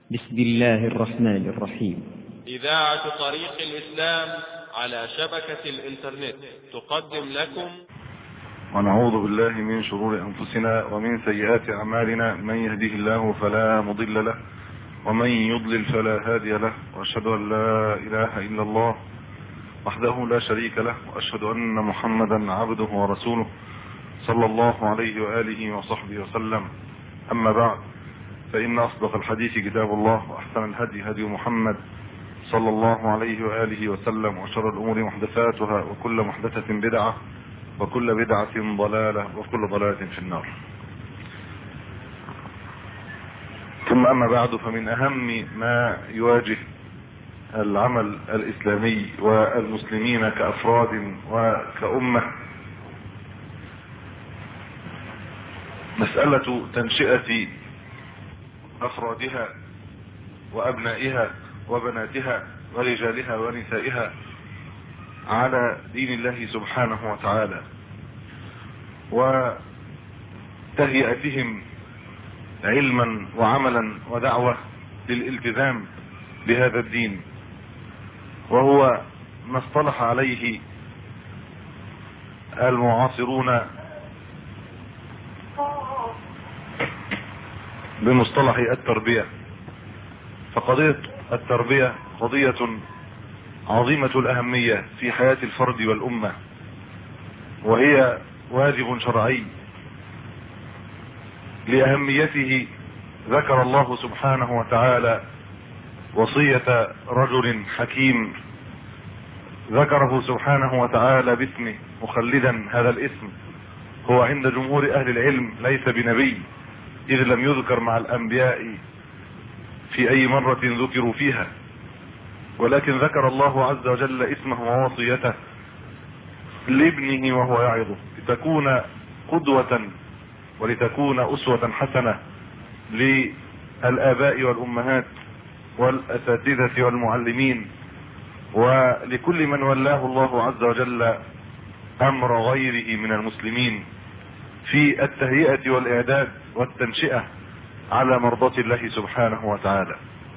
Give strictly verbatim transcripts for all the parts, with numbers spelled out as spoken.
بسم الله الرحمن الرحيم. إذاعة طريق الإسلام على شبكة الإنترنت تقدم لكم. ونعوذ بالله من شرور أنفسنا ومن سيئات أعمالنا، من يهده الله فلا مضل له ومن يضلل فلا هادي له، وأشهد أن لا إله إلا الله وحده لا شريك له، وأشهد أن محمدا عبده ورسوله صلى الله عليه وآله وصحبه وسلم. أما بعد، فإن أصدق الحديث كتاب الله، وأحسن الهدي هدي محمد صلى الله عليه وآله وسلم، وشر الأمور محدثاتها، وكل محدثة بدعة، وكل بدعة ضلالة، وكل ضلالة في النار. ثم أما بعد، فمن أهم ما يواجه العمل الإسلامي والمسلمين كأفراد وكأمة مسألة تنشئة أفرادها وأبنائها وبناتها ورجالها ونسائها على دين الله سبحانه وتعالى، وتهيئتهم علما وعملا ودعوة للالتزام بهذا الدين، وهو ما اصطلح عليه المعاصرون بمصطلح التربية. فقضية التربية قضية عظيمة الأهمية في حياة الفرد والأمة، وهي واجب شرعي. لأهميته ذكر الله سبحانه وتعالى وصية رجل حكيم ذكره سبحانه وتعالى باسمه، مخلدا هذا الاسم. هو عند جمهور أهل العلم ليس بنبي، إذ لم يذكر مع الأنبياء في أي مرة ذكروا فيها، ولكن ذكر الله عز وجل اسمه ووصيته لابنه وهو يعظه، لتكون قدوة ولتكون أسوة حسنة للآباء والأمهات والأساتذة والمعلمين، ولكل من ولاه الله عز وجل أمر غيره من المسلمين في التهيئة والإعداد والتنشئة على مرضاة الله سبحانه وتعالى.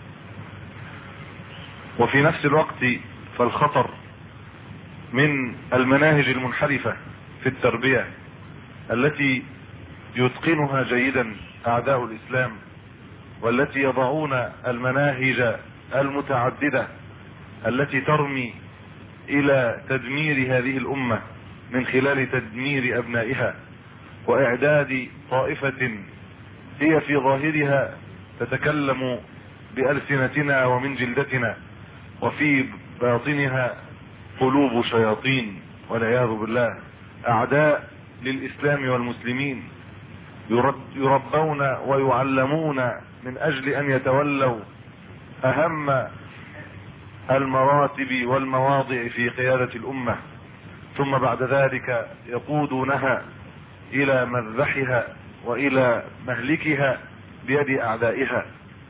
وفي نفس الوقت فالخطر من المناهج المنحرفة في التربية التي يتقنها جيدا أعداء الإسلام، والتي يضعون المناهج المتعددة التي ترمي إلى تدمير هذه الأمة من خلال تدمير أبنائها وإعداد طائفة هي في ظاهرها تتكلم بألسنتنا ومن جلدتنا، وفي باطنها قلوب شياطين والعياذ بالله، أعداء للإسلام والمسلمين، يربون ويعلمون من أجل أن يتولوا أهم المراتب والمواضع في قيادة الأمة، ثم بعد ذلك يقودونها إلى مذبحها وإلى مهلكها بيد أعدائها.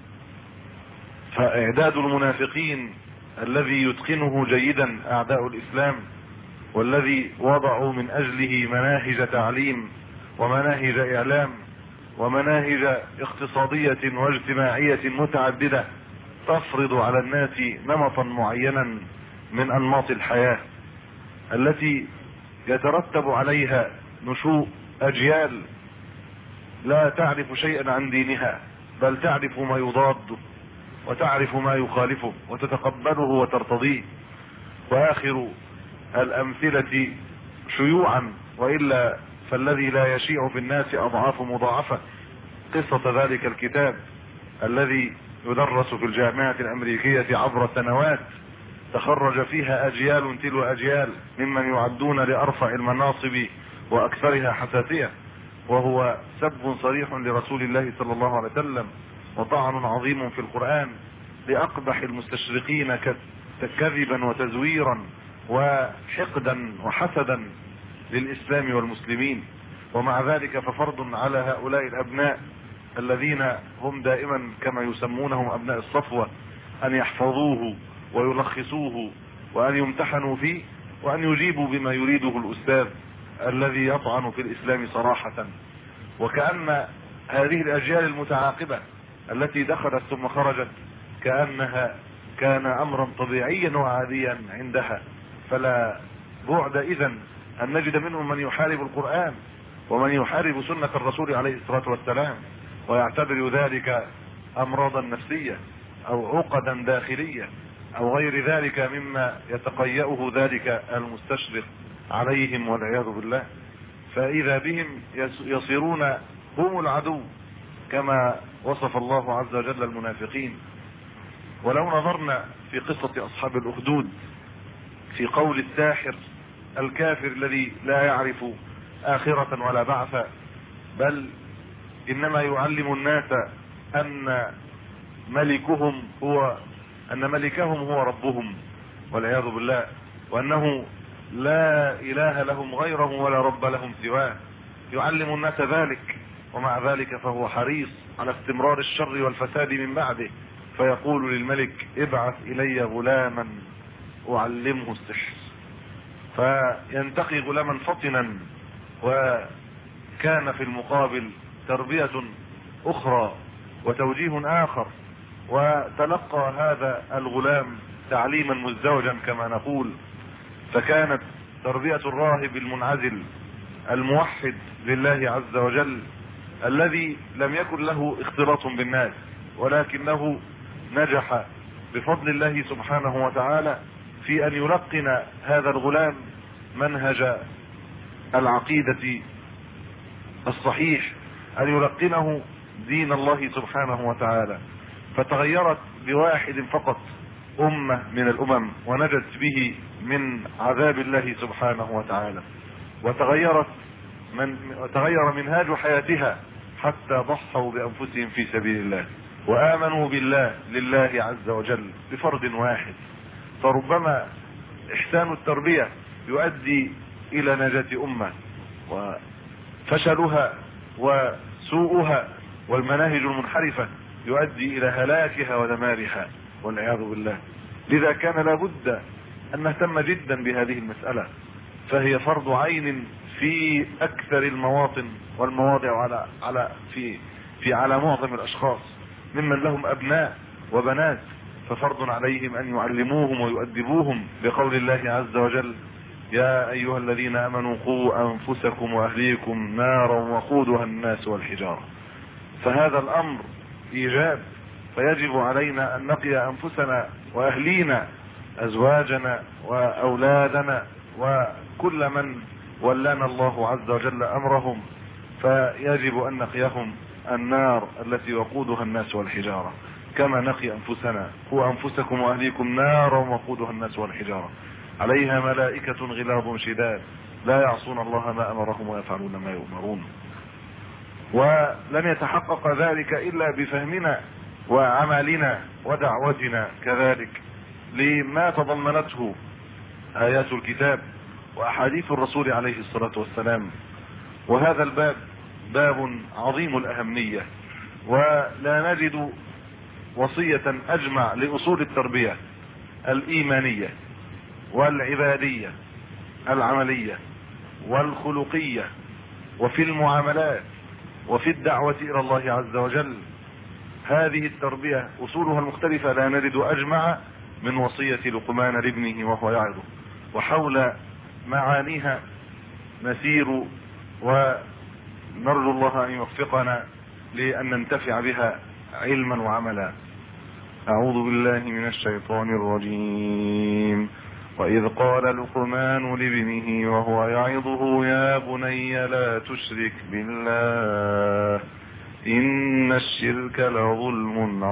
فإعداد المنافقين الذي يتقنه جيدا أعداء الإسلام، والذي وضعوا من أجله مناهج تعليم ومناهج إعلام ومناهج اقتصادية واجتماعية متعددة تفرض على الناس نمطا معينا من أنماط الحياة التي يترتب عليها نشوء أجيال لا تعرف شيئا عن دينها، بل تعرف ما يضاده وتعرف ما يخالفه وتتقبله وترتضيه. وآخر الأمثلة شيوعا وإلا فالذي لا يشيع في الناس أضعاف مضاعفة قصة ذلك الكتاب الذي يدرس في الجامعة الأمريكية عبر سنوات، تخرج فيها أجيال تلو أجيال ممن يعدون لأرفع المناصب وأكثرها حساسية، وهو سب صريح لرسول الله صلى الله عليه وسلم وطعن عظيم في القرآن لأقبح المستشرقين كذبا وتزويرا وحقدا وحسدا للإسلام والمسلمين. ومع ذلك ففرض على هؤلاء الأبناء الذين هم دائما كما يسمونهم أبناء الصفوة أن يحفظوه ويلخصوه وأن يمتحنوا فيه وأن يجيبوا بما يريده الأستاذ الذي يطعن في الإسلام صراحة. وكأن هذه الأجيال المتعاقبة التي دخلت ثم خرجت كأنها كان امرا طبيعيا وعاديا عندها. فلا بعد اذن ان نجد منهم من يحارب القرآن ومن يحارب سنة الرسول عليه الصلاة والسلام، ويعتبر ذلك امراضا نفسية او عقدا داخلية او غير ذلك مما يتقيأه ذلك المستشرق عليهم والعياذ بالله. فاذا بهم يصيرون هم العدو كما وصف الله عز وجل المنافقين. ولو نظرنا في قصة اصحاب الاخدود في قول الساحر الكافر الذي لا يعرف آخرة ولا بعثا، بل انما يعلم الناس ان ملكهم هو ان ملكهم هو ربهم والعياذ بالله، وانه لا اله لهم غيره ولا رب لهم سواه، يعلم الناس ذلك، ومع ذلك فهو حريص على استمرار الشر والفساد من بعده، فيقول للملك ابعث الي غلاما اعلمه السحر، فينتقي غلاما فطنا. وكان في المقابل تربية اخرى وتوجيه اخر، وتلقى هذا الغلام تعليما مزدوجا كما نقول. فكانت تربية الراهب المنعزل الموحد لله عز وجل الذي لم يكن له اختلاط بالناس، ولكنه نجح بفضل الله سبحانه وتعالى في ان يلقن هذا الغلام منهج العقيدة الصحيح، ان يلقنه دين الله سبحانه وتعالى. فتغيرت بواحد فقط امة من الامم ونجت به من عذاب الله سبحانه وتعالى، وتغيرت من وتغير منهاج حياتها حتى ضحوا بانفسهم في سبيل الله وامنوا بالله لله عز وجل بفرد واحد. فربما احسان التربية يؤدي الى نجاة امة، وفشلها وسوءها والمناهج المنحرفة يؤدي الى هلاكها ودمارها والعياذ بالله. لذا كان لابد ان نهتم جدا بهذه المسألة، فهي فرض عين في اكثر المواطن والمواضع على على في في على معظم الاشخاص ممن لهم ابناء وبنات، ففرض عليهم ان يعلموهم ويؤدبوهم بقول الله عز وجل يا ايها الذين امنوا قوا انفسكم واهليكم نارا وقودها الناس والحجارة. فهذا الامر ايجاب، فيجب علينا ان نقي انفسنا واهلينا ازواجنا واولادنا وكل من ولانا الله عز وجل امرهم، فيجب ان نقيهم النار التي وقودها الناس والحجارة كما نقي انفسنا. قوا انفسكم واهليكم نارا وقودها الناس والحجارة عليها ملائكة غلاظ شداد لا يعصون الله ما امرهم ويفعلون ما يؤمرون. ولن يتحقق ذلك الا بفهمنا وعملنا ودعوتنا كذلك لما تضمنته ايات الكتاب واحاديث الرسول عليه الصلاة والسلام. وهذا الباب باب عظيم الاهمية، ولا نجد وصية اجمع لاصول التربية الايمانية والعبادية العملية والخلقية وفي المعاملات وفي الدعوة الى الله عز وجل. هذه التربية اصولها المختلفة لا نجد اجمع من وصية لقمان لابنه وهو يعظه، وحول معانيها نسير ونرجو الله ان يوفقنا لان ننتفع بها علما وعملا. اعوذ بالله من الشيطان الرجيم. واذ قال لقمان لابنه وهو يعظه يا بني لا تشرك بالله ان الشرك لظلم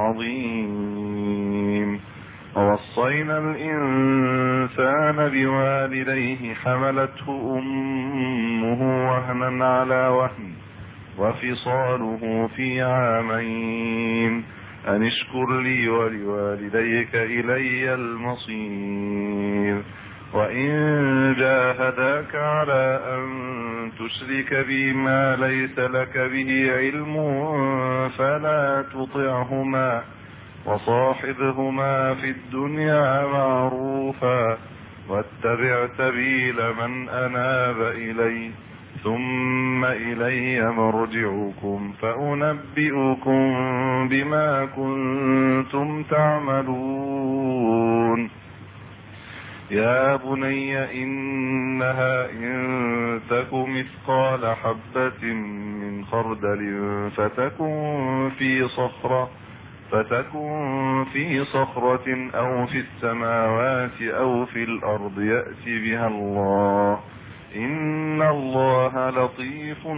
عظيم. ووصينا الانسان بوالديه حملته امه وهنا على وهن وفصاله في عامين ان اشكر لي ولوالديك الي المصير. وان جاهداك على ان تشرك بي ما ليس لك به علم فلا تطعهما وصاحبهما في الدنيا معروفا واتبع سبيل من اناب الي ثم إلي مرجعكم فأنبئكم بما كنتم تعملون. يا بني إنها إن تك مثقال حبة من خردل فتكن في صخرة فتكن في صخرة أو في السماوات أو في الأرض يأتي بها الله إن الله لطيف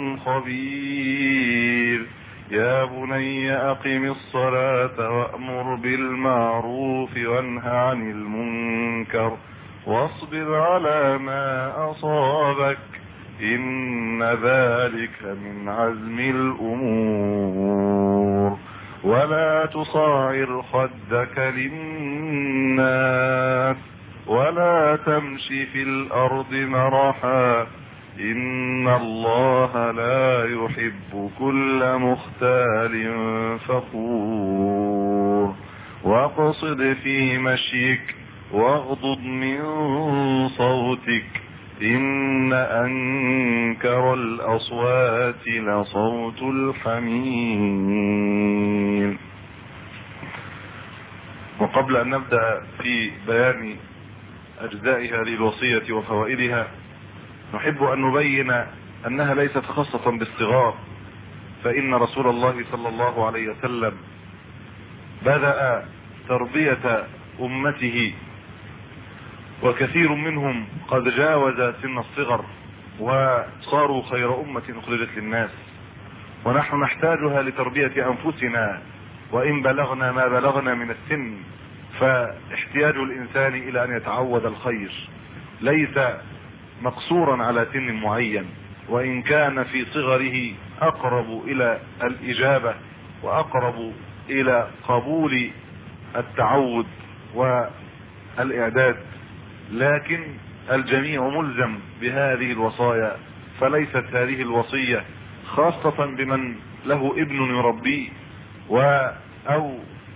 خبير. يا بني أقم الصلاة وأمر بالمعروف وانه عن المنكر واصبر على ما أصابك إن ذلك من عزم الأمور. ولا تصاعر خدك للناس ولا تمشي في الأرض مرحا إن الله لا يحب كل مختال فخور. واقصد في مشيك واغضض من صوتك إن أنكر الأصوات لصوت الحمير. وقبل أن نبدأ في بيان أجزاء هذه الوصية وفوائدها نحب أن نبين أنها ليست خاصة بالصغار، فإن رسول الله صلى الله عليه وسلم بدأ تربية أمته وكثير منهم قد جاوز سن الصغر وصاروا خير أمة أخرجت للناس، ونحن نحتاجها لتربية أنفسنا وإن بلغنا ما بلغنا من السن، فاحتياج الإنسان إلى أن يتعود الخير ليس مقصورا على سن معين، وإن كان في صغره أقرب إلى الإجابة وأقرب إلى قبول التعود والإعداد، لكن الجميع ملزم بهذه الوصايا. فليست هذه الوصية خاصة بمن له ابن يربيه أو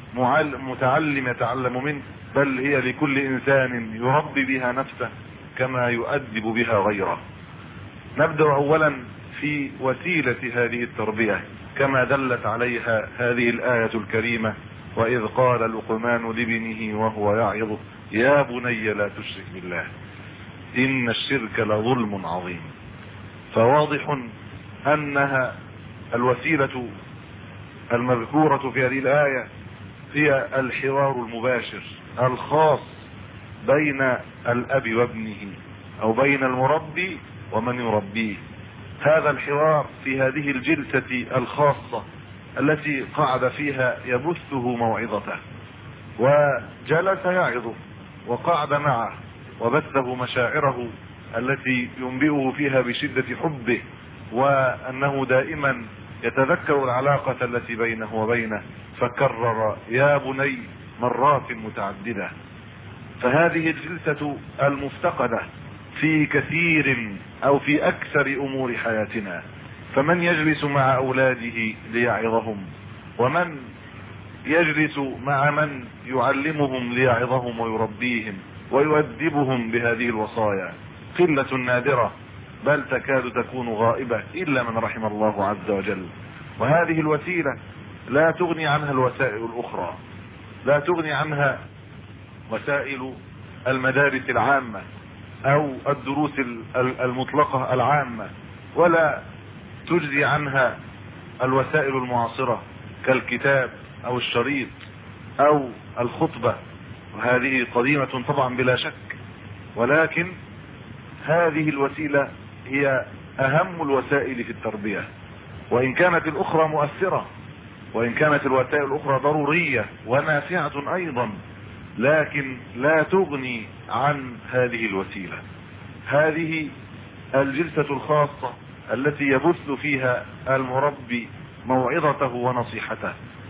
متعلم يتعلم منه، بل هي لكل إنسان يربي بها نفسه كما يؤدب بها غيره. نبدأ أولا في وسيلة هذه التربية كما دلت عليها هذه الآية الكريمة: وإذ قال لقمان لابنه وهو يعظه يا بني لا تشرك بالله إن الشرك لظلم عظيم. فواضح أنها الوسيلة المذكورة في هذه الآية هي الحوار المباشر الخاص بين الأب وابنه أو بين المربي ومن يربيه. هذا الحوار في هذه الجلسة الخاصة التي قعد فيها يبثه موعظته وجلس يعظه وقعد معه وبثه مشاعره التي ينبئه فيها بشدة حبه وأنه دائما يتذكر العلاقة التي بينه وبينه، فكرر يا بني مرات متعددة. فهذه الجلسة المفتقدة في كثير أو في أكثر أمور حياتنا، فمن يجلس مع أولاده ليعظهم ومن يجلس مع من يعلمهم ليعظهم ويربيهم ويؤدبهم بهذه الوصايا قلة نادرة، بل تكاد تكون غائبة إلا من رحم الله عز وجل. وهذه الوسيلة لا تغني عنها الوسائل الأخرى، لا تغني عنها وسائل المدارس العامة أو الدروس المطلقة العامة، ولا تجزي عنها الوسائل المعاصرة كالكتاب أو الشريط أو الخطبة، وهذه قديمة طبعا بلا شك، ولكن هذه الوسيلة هي أهم الوسائل في التربية، وإن كانت الأخرى مؤثرة وإن كانت الوسائل الأخرى ضرورية ونافعة أيضا، لكن لا تغني عن هذه الوسيلة. هذه الجلسة الخاصة التي يبث فيها المربي موعظته ونصيحته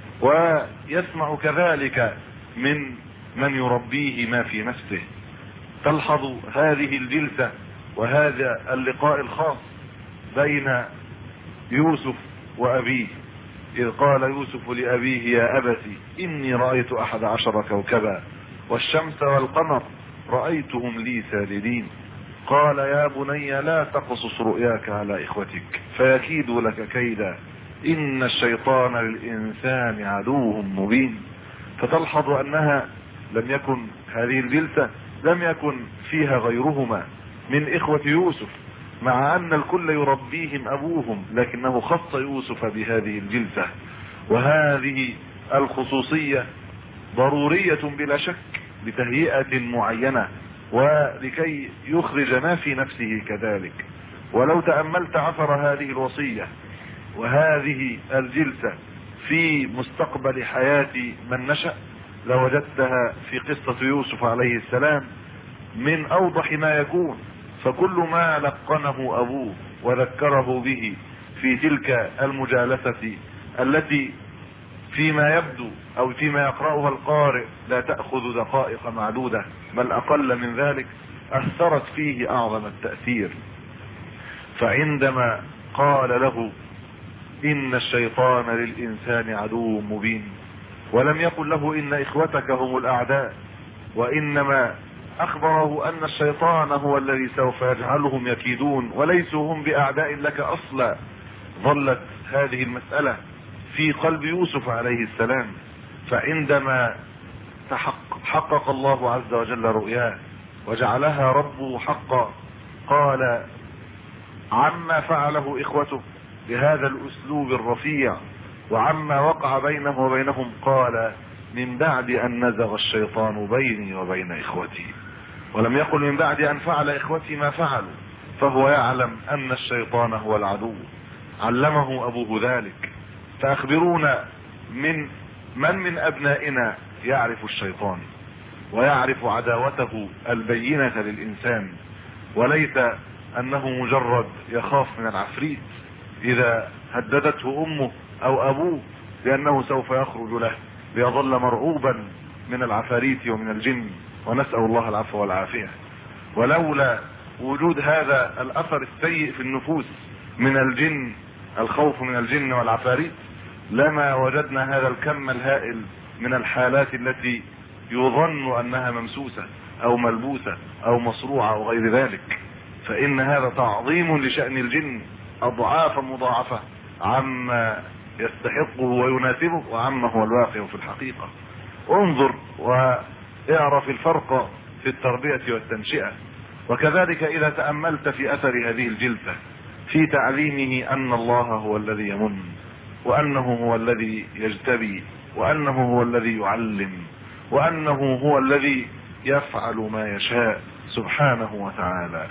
ويسمع كذلك من من يربيه ما في نفسه. تلحظ هذه الجلسة وهذا اللقاء الخاص بين يوسف وأبيه، إذ قال يوسف لأبيه يا أبتي إني رأيت أحد عشر كوكبا والشمس والقمر رأيتهم لي ساجدين. قال يا بني لا تقصص رؤياك على إخوتك فيكيدوا لك كيدا إن الشيطان للإنسان عدو مبين. فتلحظ أنها لم يكن هذه الجلسة لم يكن فيها غيرهما من إخوة يوسف، مع أن الكل يربيهم أبوهم، لكنه خص يوسف بهذه الجلسة. وهذه الخصوصية ضرورية بلا شك لتهيئة معينة ولكي يخرج ما في نفسه كذلك. ولو تأملت أثر هذه الوصية وهذه الجلسة في مستقبل حياة من نشأ لوجدتها في قصة يوسف عليه السلام من أوضح ما يكون. فكل ما لقنه أبوه وذكره به في تلك المجالسة التي فيما يبدو أو فيما يقرأها القارئ لا تأخذ دقائق معدودة بل أقل من ذلك، أثرت فيه أعظم التأثير. فعندما قال له إن الشيطان للإنسان عدو مبين، ولم يقل له إن إخوتك هم الأعداء، وإنما أخبره أن الشيطان هو الذي سوف يجعلهم يكيدون وليسوا هم بأعداء لك أصلا، ظلت هذه المسألة في قلب يوسف عليه السلام. فعندما تحقق حقق الله عز وجل رؤياه وجعلها ربه حقا قال عما فعله إخوته بهذا الأسلوب الرفيع وعما وقع بينه وبينهم قال من بعد أن نزغ الشيطان بيني وبين إخوتي، ولم يقل من بعد أن فعل إخوتي ما فعلوا، فهو يعلم أن الشيطان هو العدو، علمه أبوه ذلك. فأخبرونا من من من أبنائنا يعرف الشيطان ويعرف عداوته البينة للإنسان، وليس أنه مجرد يخاف من العفريت إذا هددته أمه أو أبوه لأنه سوف يخرج له، ليظل مرعوبا من العفاريت ومن الجن، ونسأل الله العفو والعافية. ولولا وجود هذا الأثر السيء في النفوس من الجن، الخوف من الجن والعفاريت، لما وجدنا هذا الكم الهائل من الحالات التي يظن أنها ممسوسة أو ملبوسة أو مصروعة أو غير ذلك. فإن هذا تعظيم لشأن الجن أضعاف مضاعفة عما يستحقه ويناسبه وعما هو الواقع في الحقيقة. انظر واعرف الفرق في التربية والتنشئة. وكذلك إذا تأملت في أثر هذه الجلسة في تعليمه أن الله هو الذي يمن، وأنه هو الذي يجتبي، وأنه هو الذي يعلم، وأنه هو الذي يفعل ما يشاء سبحانه وتعالى.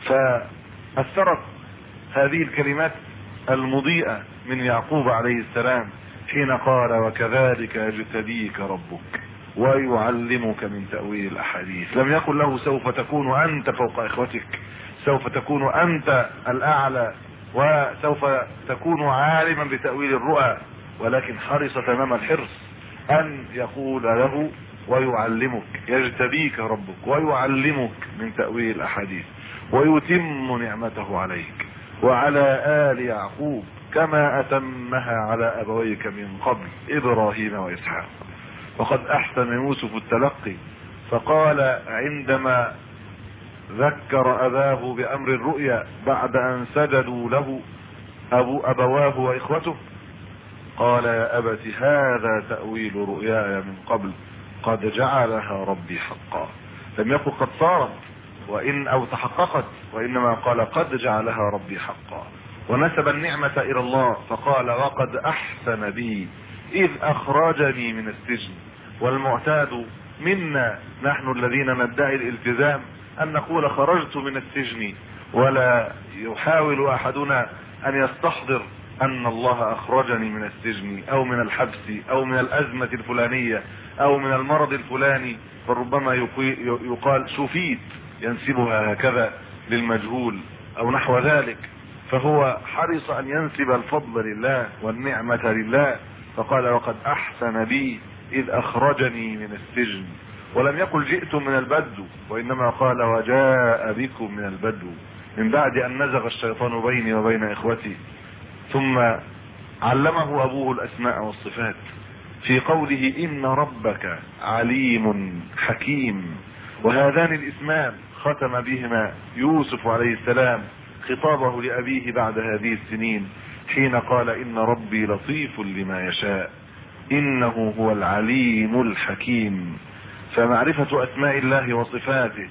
فأثرت هذه الكلمات المضيئة من يعقوب عليه السلام حين قال وكذلك يجتبيك ربك ويعلمك من تأويل الأحاديث. لم يقل له سوف تكون أنت فوق إخوتك، سوف تكون أنت الأعلى، وسوف تكون عالما بتأويل الرؤى، ولكن حرص تمام الحرص أن يقول له ويعلمك، يجتبيك ربك ويعلمك من تأويل الأحاديث ويتم نعمته عليك وعلى آل يعقوب كما أتمها على أبويك من قبل إبراهيم وإسحاق. وقد أحسن يوسف التلقي فقال عندما ذكر أباه بأمر الرؤيا بعد أن سجدوا له أبو أبواه وإخوته قال يا أبت هذا تأويل رؤياي من قبل قد جعلها ربي حقا. لم يقل قد صارت وإن أو تحققت، وإنما قال قد جعلها ربي حقا، ونسب النعمة إلى الله فقال وقد أحسن بي إذ أخرجني من السجن. والمعتاد منا نحن الذين ندعي الالتزام أن نقول خرجت من السجن، ولا يحاول أحدنا أن يستحضر أن الله أخرجني من السجن أو من الحبس أو من الأزمة الفلانية أو من المرض الفلاني، فربما يقال شفيت ينسبها هكذا للمجهول أو نحو ذلك. فهو حرص أن ينسب الفضل لله والنعمة لله، فقال وقد أحسن بي إذ أخرجني من السجن. ولم يقل جئت من البدو، وإنما قال وجاء بكم من البدو من بعد أن نزغ الشيطان بيني وبين إخوتي. ثم علمه أبوه الأسماء والصفات في قوله إن ربك عليم حكيم، وهذان الاسمان ختم بهما يوسف عليه السلام خطابه لأبيه بعد هذه السنين حين قال إن ربي لطيف لما يشاء إنه هو العليم الحكيم. فمعرفة أسماء الله وصفاته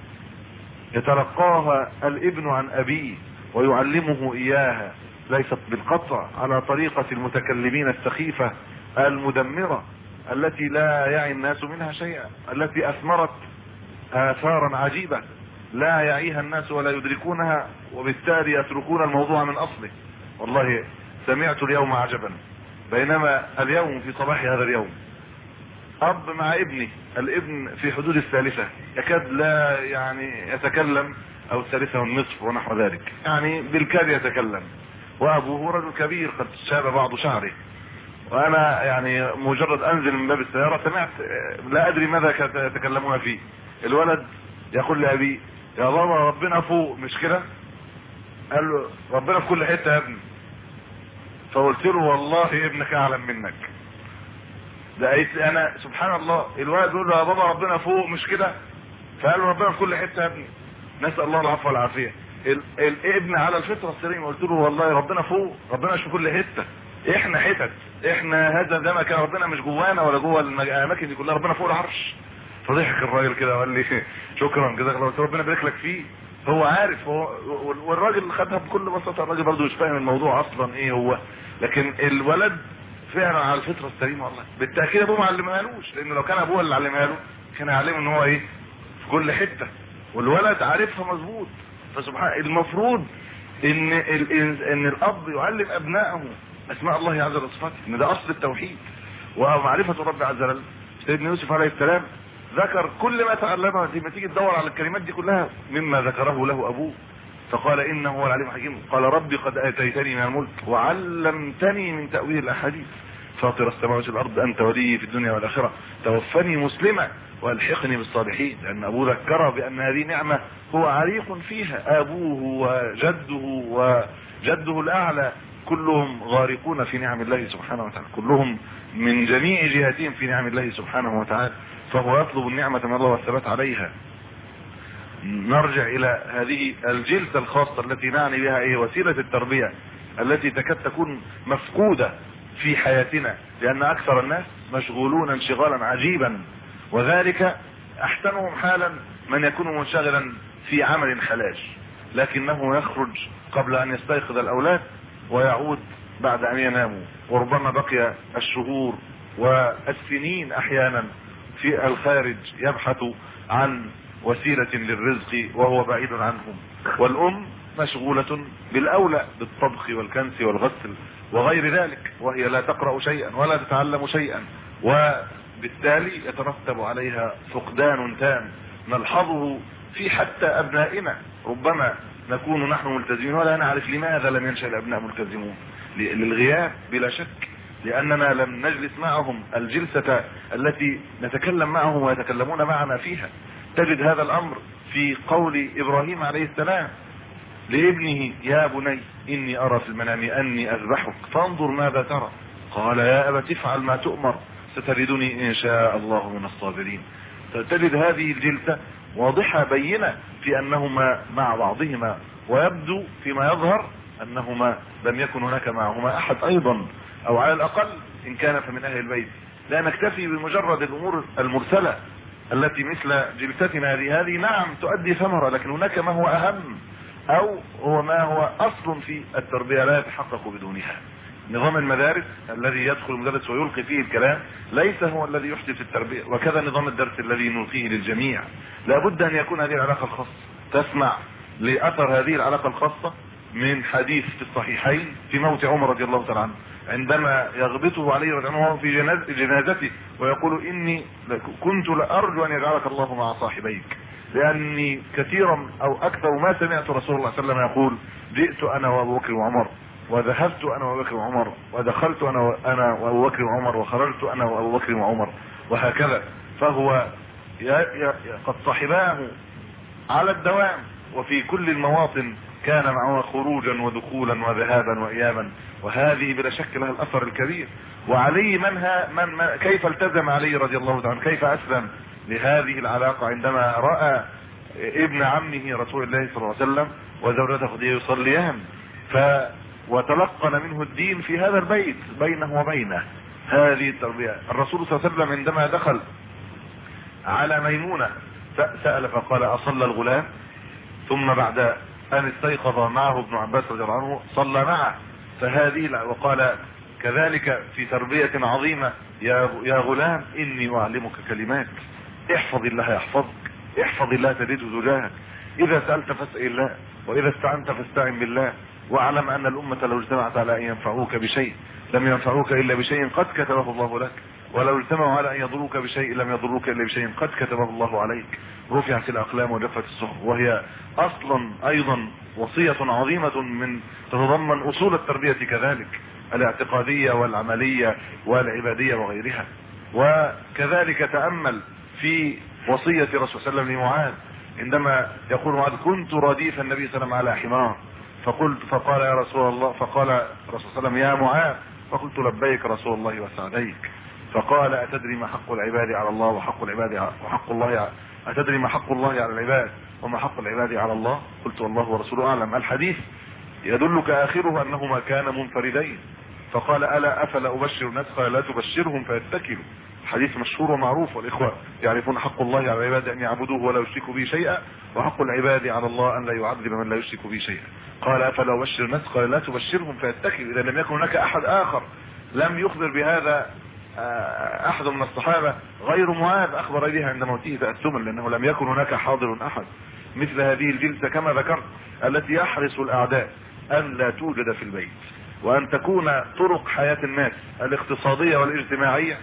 يتلقاها الابن عن أبيه ويعلمه إياها، ليست بالقطع على طريقة المتكلمين السخيفة المدمرة التي لا يعي الناس منها شيئا، التي أثمرت آثارا عجيبة لا يعيها الناس ولا يدركونها، وبالتالي يتركون الموضوع من أصله. والله سمعت اليوم عجبا، بينما اليوم في صباح هذا اليوم أب مع ابني، الابن في حدود الثالثة يكاد لا يعني يتكلم، أو الثالثة والنصف ونحو ذلك، يعني بالكاد يتكلم، وأبوه رجل كبير قد شاب بعض شعره، وأنا يعني مجرد أنزل من باب السيارة سمعت لا أدري ماذا يتكلمون فيه. الولد يقول لأبي يا بابا ربنا فوق مش كده؟ قال له ربنا في كل حتة يا ابني. فقلت له والله ابنك أعلم منك. لقيت انا سبحان الله الولد يقول له يا بابا ربنا فوق مش كده؟ فقال له ربنا في كل حته يا ابني. نسال الله العفو والعافيه. الابن على الفطره السليمه. قلت له والله ربنا فوق، ربنا مش في كل حته، احنا حتت، احنا هذا ده مكان ربنا مش جوانا ولا جوه الاماكن دي كلها، ربنا فوق العرش. فضحك الراجل كده وقال لي شكرا جزاك الله، ربنا يبارك لك فيه. هو عارف، هو والراجل خدها بكل بساطه، الراجل برضه مش فاهم الموضوع اصلا ايه هو، لكن الولد فعلا على الفطره السليمه. والله بالتاكيد ابوه ما علمهالوش، لانه لو كان ابوه اللي علمها له كان يعلمه ان هو ايه في كل حته، والولد عارفها مظبوط. فسبحان المفروض ان ان الاب يعلم ابنائه اسماء الله عز وجل وصفاته، ان ده اصل التوحيد ومعرفه الرب عز وجل. سيدنا يوسف عليه السلام ذكر كل ما تعلمه، لما تيجي تدور على الكلمات دي كلها مما ذكره له ابوه، فقال انه هو العليم الحكيم. قال ربي قد اتيتني من الملك وعلمتني من تاويل الاحاديث، فاطر السماوات والارض انت ولي في الدنيا والاخره، توفني مسلما والحقني بالصالحين. لان ابوه ذكره بان هذه نعمه هو عريق فيها، ابوه وجده وجده الاعلى كلهم غارقون في نعم الله سبحانه وتعالى، كلهم من جميع جهاتهم في نعم الله سبحانه وتعالى، فهو يطلب النعمه من الله والثبات عليها. نرجع الى هذه الجلسة الخاصة التي نعني بها ايه وسيلة التربية التي تكاد تكون مفقودة في حياتنا، لان اكثر الناس مشغولون انشغالا عجيبا، وذلك احسنهم حالا من يكون منشغلا في عمل حلاج، لكنه يخرج قبل ان يستيقظ الاولاد ويعود بعد ان يناموا، وربما بقي الشهور والسنين احيانا في الخارج يبحث عن وسيلة للرزق وهو بعيد عنهم. والام مشغولة بالاولى بالطبخ والكنس والغسل وغير ذلك، وهي لا تقرأ شيئا ولا تتعلم شيئا، وبالتالي يترتب عليها فقدان تام نلحظه في حتى ابنائنا. ربما نكون نحن ملتزمين ولا نعرف لماذا لم ينشأ الابناء ملتزمون، للغياب بلا شك، لاننا لم نجلس معهم الجلسة التي نتكلم معهم ويتكلمون معنا فيها. تجد هذا الامر في قول ابراهيم عليه السلام لابنه يا بني اني ارى في المنام اني اذبحك فانظر ماذا ترى، قال يا ابت افعل ما تؤمر ستجدني ان شاء الله من الصابرين. تجد هذه الجلسة واضحة بينة في انهما مع بعضهما، ويبدو فيما يظهر انهما لم يكن هناك معهما احد ايضا، او على الاقل ان كان فمن اهل البيت. لا نكتفي بمجرد الامور المرسلة التي مثل جلستنا هذه، هذه نعم تؤدي ثمرة، لكن هناك ما هو اهم، او هو ما هو اصل في التربية لا يتحقق بدونها. نظام المدارس الذي يدخل المدرس ويلقي فيه الكلام ليس هو الذي يحدث التربية، وكذا نظام الدرس الذي نلقيه للجميع. لابد ان يكون هذه العلاقة الخاصة. تسمع لأثر هذه العلاقة الخاصة من حديث في الصحيحين في موت عمر رضي الله تعالى عنه، عندما يغبطه عليه رضي الله عنه في جنازته ويقول اني كنت لارجو ان يجعلك الله مع صاحبيك، لاني كثيرا او اكثر ما سمعت رسول الله صلى الله عليه وسلم يقول جئت انا وابو بكر وعمر، وذهبت انا وابو بكر وعمر، ودخلت انا انا وابو بكر وعمر، وخرجت انا وابو بكر وعمر، وهكذا. فهو قد صحباه على الدوام، وفي كل المواطن كان معه خروجا ودخولا وذهابا وايابا، وهذه بلا شك لها الاثر الكبير. وعلي منها من, من كيف التزم علي رضي الله عنه، كيف اسلم لهذه العلاقة عندما رأى ابن عمه رسول الله صلى الله عليه وسلم وزوجته خديجة يصليان، ف وتلقن منه الدين في هذا البيت بينه وبينه. هذه التربية. الرسول صلى الله عليه وسلم عندما دخل على ميمونة سأل فقال أصلى الغلام؟ ثم بعد أن استيقظ معه ابن عباس رضي الله عنه صلى معه. فهذه وقال كذلك في تربية عظيمة يا يا غلام إني أعلمك كلمات احفظ الله يحفظك، احفظ الله تجده تجاهك، إذا سألت فاسأل الله، وإذا استعنت فاستعن بالله، واعلم أن الأمة لو اجتمعت على أن ينفعوك بشيء لم ينفعوك إلا بشيء قد كتبه الله لك، ولو اجتمعوا على أن يضروك بشيء لم يضروك إلا بشيء قد كتبه الله عليك. رفعت الأقلام وجفت الصحف، وهي أصلا أيضا وصية عظيمة من تتضمن أصول التربية كذلك، الاعتقادية والعملية والعبادية وغيرها. وكذلك تأمل في وصية رسول صلى الله عليه وسلم لمعاذ عندما يقول معاذ كنت رديف النبي صلى الله عليه وسلم على حمار، فقلت فقال يا رسول الله فقال رسول صلى الله عليه وسلم يا معاذ، فقلت لبيك رسول الله وسعديك، فقال أتدري ما حق العباد على الله وحق العباد وحق الله أتدري ما حق الله على العباد وما حق العباد على الله؟ قلت والله ورسوله أعلم. الحديث يدلك آخره أنهما كانا منفردين، فقال ألا أفلا أبشر الناس؟ قال لا تبشرهم فيتكلوا. حديث مشهور ومعروف، والإخوة يعرفون حق الله على العباد أن يعبدوه ولا يشركوا به شيئا، وحق العباد على الله أن لا يعذب من لا يشرك به شيئا. قال أفلا أبشر الناس؟ قال لا تبشرهم فيتكلوا. إذا لم يكن هناك أحد آخر لم يخبر بهذا أحد من الصحابة غير معاذ أخبر بها عند موته تأثما، لأنه لم يكن هناك حاضر أحد. مثل هذه الجلسة كما ذكرت التي يحرص الأعداء أن لا توجد في البيت، وأن تكون طرق حياة الناس الاقتصادية والاجتماعية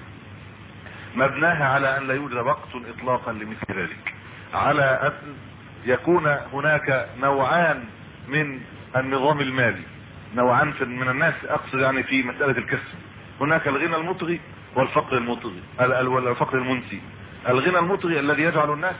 مبناها على أن لا يوجد وقت إطلاقا لمثل ذلك، على أن يكون هناك نوعان من النظام المالي، نوعان من الناس أقصد يعني في مسألة الكسب. هناك الغنى المطغي والفقر المطغي، الفقر المنسي. الغنى المطغي الذي يجعل الناس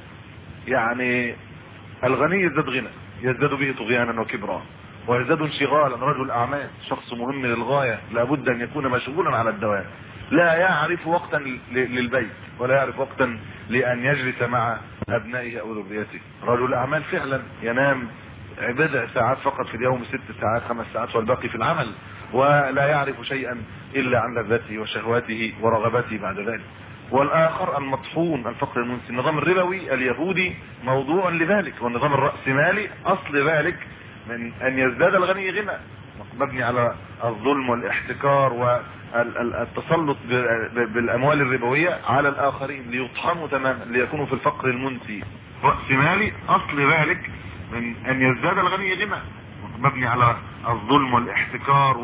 يعني الغني يزداد غنى، يزداد به طغيانا وكبرا، ويزداد انشغالا. رجل اعمال شخص مهم للغاية لابد ان يكون مشغولا على الدوام، لا يعرف وقتا للبيت ولا يعرف وقتا لان يجلس مع ابنائه او ذريته. رجل اعمال فعلا ينام بضع ساعات فقط في اليوم، ست ساعات خمس ساعات والباقي في العمل، ولا يعرف شيئا الا عن لذته وشهواته ورغباته بعد ذلك. والاخر المطحون الفقر المنسي. النظام الربوي اليهودي موضوع لذلك، والنظام الرأسمالي اصل ذلك من ان يزداد الغني غنى، مبني على الظلم والاحتكار والتسلط بالاموال الربوية على الاخرين ليطحنوا تماما ليكونوا في الفقر المنسي. رأسمالي اصل ذلك من ان يزداد الغني غنى، مبني على الظلم والاحتكار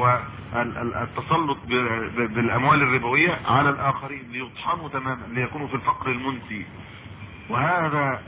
والتسلط بالاموال الربوية على الاخرين ليطحنوا تماما ليكونوا في الفقر المنسي. وهذا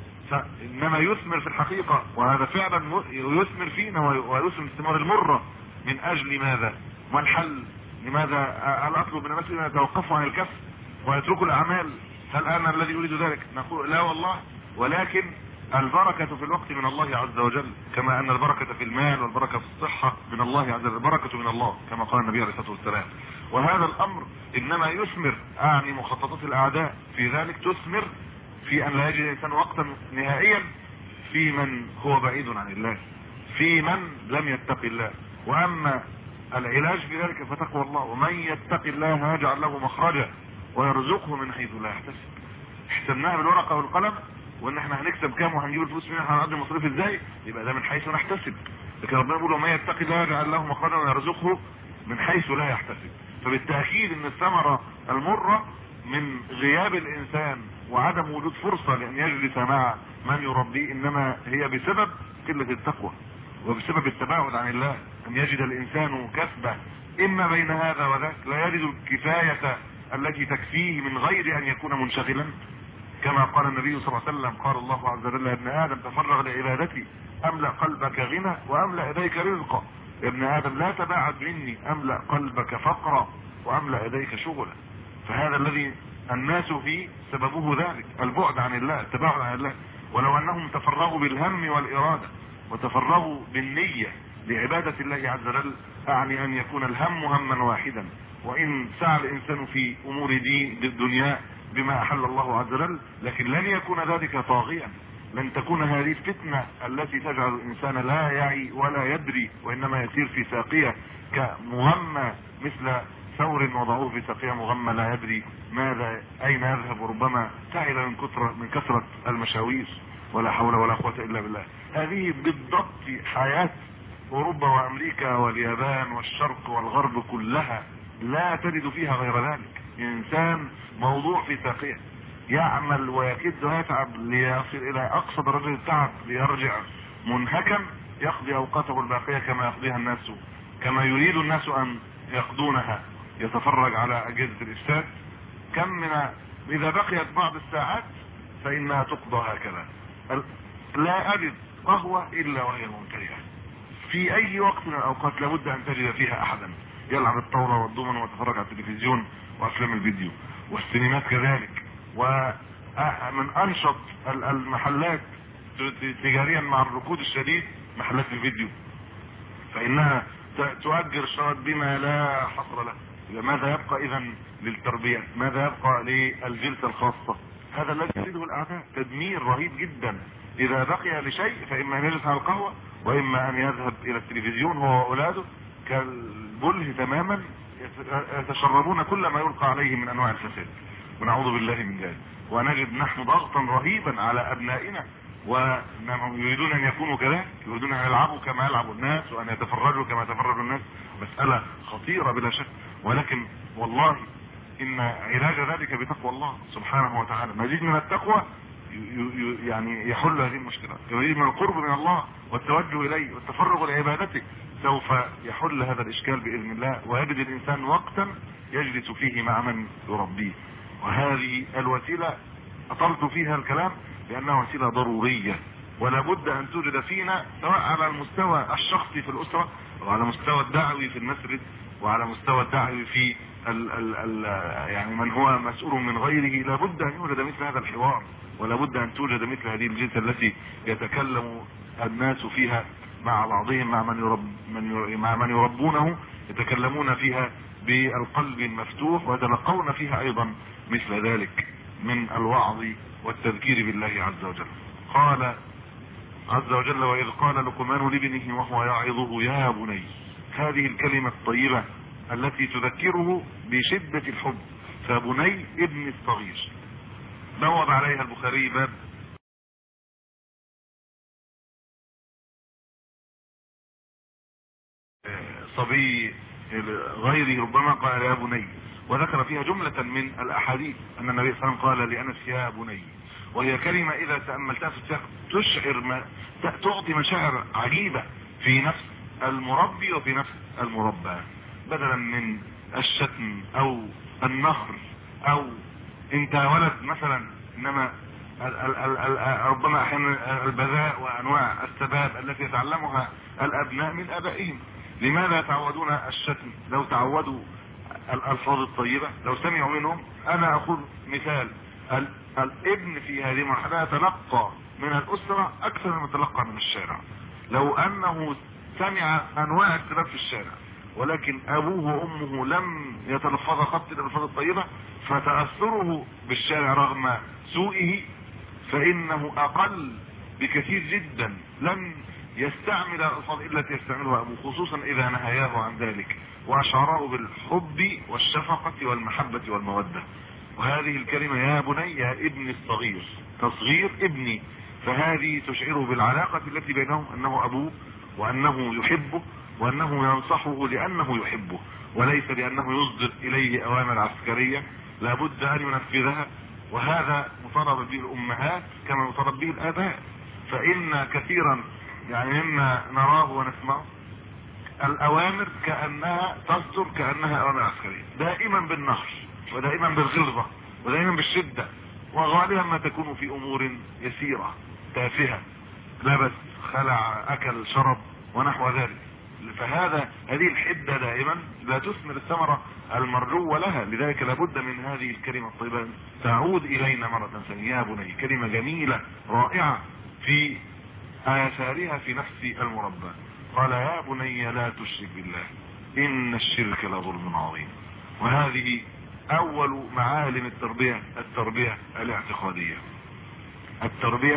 انما يثمر في الحقيقة، وهذا فعلا يثمر فينا ويثمر الثمار المرة. من اجل ماذا؟ ما الحل؟ لماذا انا اطلب من الناس ان يتوقفوا عن الكسب ويتركوا الاعمال؟ هل انا الذي اريد ذلك؟ نقول لا والله، ولكن البركة في الوقت من الله عز وجل، كما ان البركة في المال والبركة في الصحة من الله عز وجل، البركة من الله كما قال النبي عليه الصلاة والسلام. وهذا الامر انما يثمر، اعني مخططات الاعداء في ذلك تثمر في ان لا يجد الانسان وقتا نهائيا في من هو بعيد عن الله، في من لم يتق الله. واما العلاج في ذلك فتقوى الله، ومن يتق الله يجعل له مخرجا ويرزقه من حيث لا يحتسب. حسبناها بالورقة والقلم، وان احنا هنكسب كام وهنجيب الفلوس منين هنقضي المصاريف ازاي، يبقى ده من حيث نحتسب. لكن ربنا يقول ومن يتق الله يجعل له مخرجا ويرزقه من حيث لا يحتسب. فبالتاكيد ان الثمرة المرة من غياب الانسان وعدم وجود فرصة لان يجلس مع من يربيه انما هي بسبب قلة التقوى وبسبب التباعد عن الله. ان يجد الانسان كسبه اما بين هذا وذاك، لا يجد الكفاية التي تكفيه من غير ان يكون منشغلا، كما قال النبي صلى الله عليه وسلم قال الله عز وجل يا ابن ادم تفرغ لعبادتي املأ قلبك غنى واملأ يديك رزقا. يا ابن ادم لا تباعد مني املأ قلبك فقرا واملأ يديك شغلا. فهذا الذي الناس فيه سببه ذلك البعد عن الله، التباعد عن الله. ولو انهم تفرغوا بالهم والارادة وتفرغوا بالنية لعبادة الله عز وجل، اعني ان يكون الهم هما واحدا، وان سعى الانسان في امور دين الدنيا بما احل الله عز وجل، لكن لن يكون ذلك طاغيا، لن تكون هذه الفتنة التي تجعل الانسان لا يعي ولا يدري وانما يسير في ساقية كمغمى مثل ثور وضعوه في ساقية مغمى لا يدري ماذا اين يذهب، وربما تعب من كثرة من كثرة المشاوير، ولا حول ولا قوة الا بالله. هذه بالضبط حياة اوروبا وامريكا واليابان والشرق والغرب كلها، لا تجد فيها غير ذلك. انسان موضوع في ساقية، يعمل ويكد ويتعب ليصل الى اقصى درجة التعب ليرجع منهكا، يقضي اوقاته الباقية كما يقضيها الناس، كما يريد الناس ان يقضونها، يتفرج على اجهزة الافساد. كم من اذا بقيت بعض الساعات فانها تقضى هكذا. لا اجد قهوة الا وهي ممتلئة في اي وقت من الاوقات، لابد ان تجد فيها احدا يلعب الطاولة والضمن ويتفرج على التلفزيون وافلام الفيديو والسينمات كذلك. ومن انشط المحلات تجاريا مع الركود الشديد محلات الفيديو، فانها تؤجر الشرط بما لا حصر له. ماذا يبقى اذا للتربية؟ ماذا يبقى للجلسة الخاصة؟ هذا الذي يريده الاعداء، تدمير رهيب جدا. اذا بقي لشيء فاما ان يجلس على القهوة واما ان يذهب الى التلفزيون هو واولاده كالبله تماما، يتشربون كل ما يلقى عليه من انواع الفساد، ونعوذ بالله من ذلك. ونجد نحن ضغطا رهيبا على ابنائنا، ويريدون ان يكونوا كذلك، يريدون ان يلعبوا كما يلعب الناس وان يتفرجوا كما يتفرج الناس. مسألة خطيرة بلا شك، ولكن والله ان علاج ذلك بتقوى الله سبحانه وتعالى. مزيد من التقوى يعني يحل هذه المشكلة، يريد من القرب من الله والتوجه اليه والتفرغ لعبادته سوف يحل هذا الاشكال باذن الله، ويجد الانسان وقتا يجلس فيه مع من يربيه. وهذه الوسيلة اطلت فيها الكلام لانها وسيلة ضرورية، ولا بد ان توجد فينا سواء على المستوى الشخصي في الاسرة، وعلى مستوى الدعوي في المسجد، وعلى مستوى الدعوي في ال ال ال يعني من هو مسؤول من غيره. لا بد ان يوجد مثل هذا الحوار، ولا بد ان توجد مثل هذه الجلسة التي يتكلم الناس فيها مع بعضهم، مع من يرب من مع من يربونه، يتكلمون فيها بالقلب المفتوح، ويتلقون فيها ايضا مثل ذلك من الوعظ والتذكير بالله عز وجل. قال عز وجل: وإذ قال لقمان لابنه وهو يعظه يا بني. هذه الكلمة الطيبة التي تذكره بشدة الحب، فبني ابن الصغير. بوب عليها البخاري باب صبي غيره ربما قال يا بني، وذكر فيها جملة من الاحاديث ان النبي صلى الله عليه وسلم قال لأنس يا بني، وهي كلمة اذا تأملتها في السياق تشعر ما تعطي مشاعر عجيبة في نفس المربي وفي نفس المربى، بدلا من الشتم او النهر او انت ولد مثلا، انما ال ال ال ال ربما احيانا البذاء وانواع السباب التي يتعلمها الابناء من ابائهم. لماذا يتعودون الشتم؟ لو تعودوا الالفاظ الطيبة، لو سمعوا منهم. انا اخذ مثال، ال الابن في هذه المرحلة يتلقى من الاسرة اكثر من يتلقى من الشارع. لو انه سمع انواع السباب في الشارع ولكن ابوه وامه لم يتلفظ خط الالفاظ الطيبة، فتأثره بالشارع رغم سوءه فانه اقل بكثير جدا. لم يستعمل الالفاظ التي يستعملها ابوه، خصوصا اذا نهاياه عن ذلك واشعره بالحب والشفقة والمحبة والمودة. وهذه الكلمة يا بني، يا ابن الصغير، تصغير ابني، فهذه تشعره بالعلاقة التي بينهم، انه ابوه وانه يحبه وانه ينصحه لانه يحبه، وليس لانه يصدر اليه اوامر عسكرية لابد ان ينفذها. وهذا مطالب به الامهات كما مطالب به الاباء. فان كثيرا يعني مما نراه ونسمعه الاوامر كانها تصدر كانها اوامر عسكرية، دائما بالنهر ودائما بالغلظة ودائما بالشدة، وغالبا ما تكون في امور يسيرة تافهة، لبس خلع اكل شرب ونحو ذلك. فهذا هذه الحدة دائما لا تثمر الثمرة المرجوة لها. لذلك لابد من هذه الكلمة الطيبة تعود الينا مرة ثانية. يا بني، كلمة جميلة رائعة في آثارها في نفس المربى. قال يا بني لا تشرك بالله إن الشرك لظلم عظيم. وهذه أول معالم التربية، التربية الاعتقادية. التربية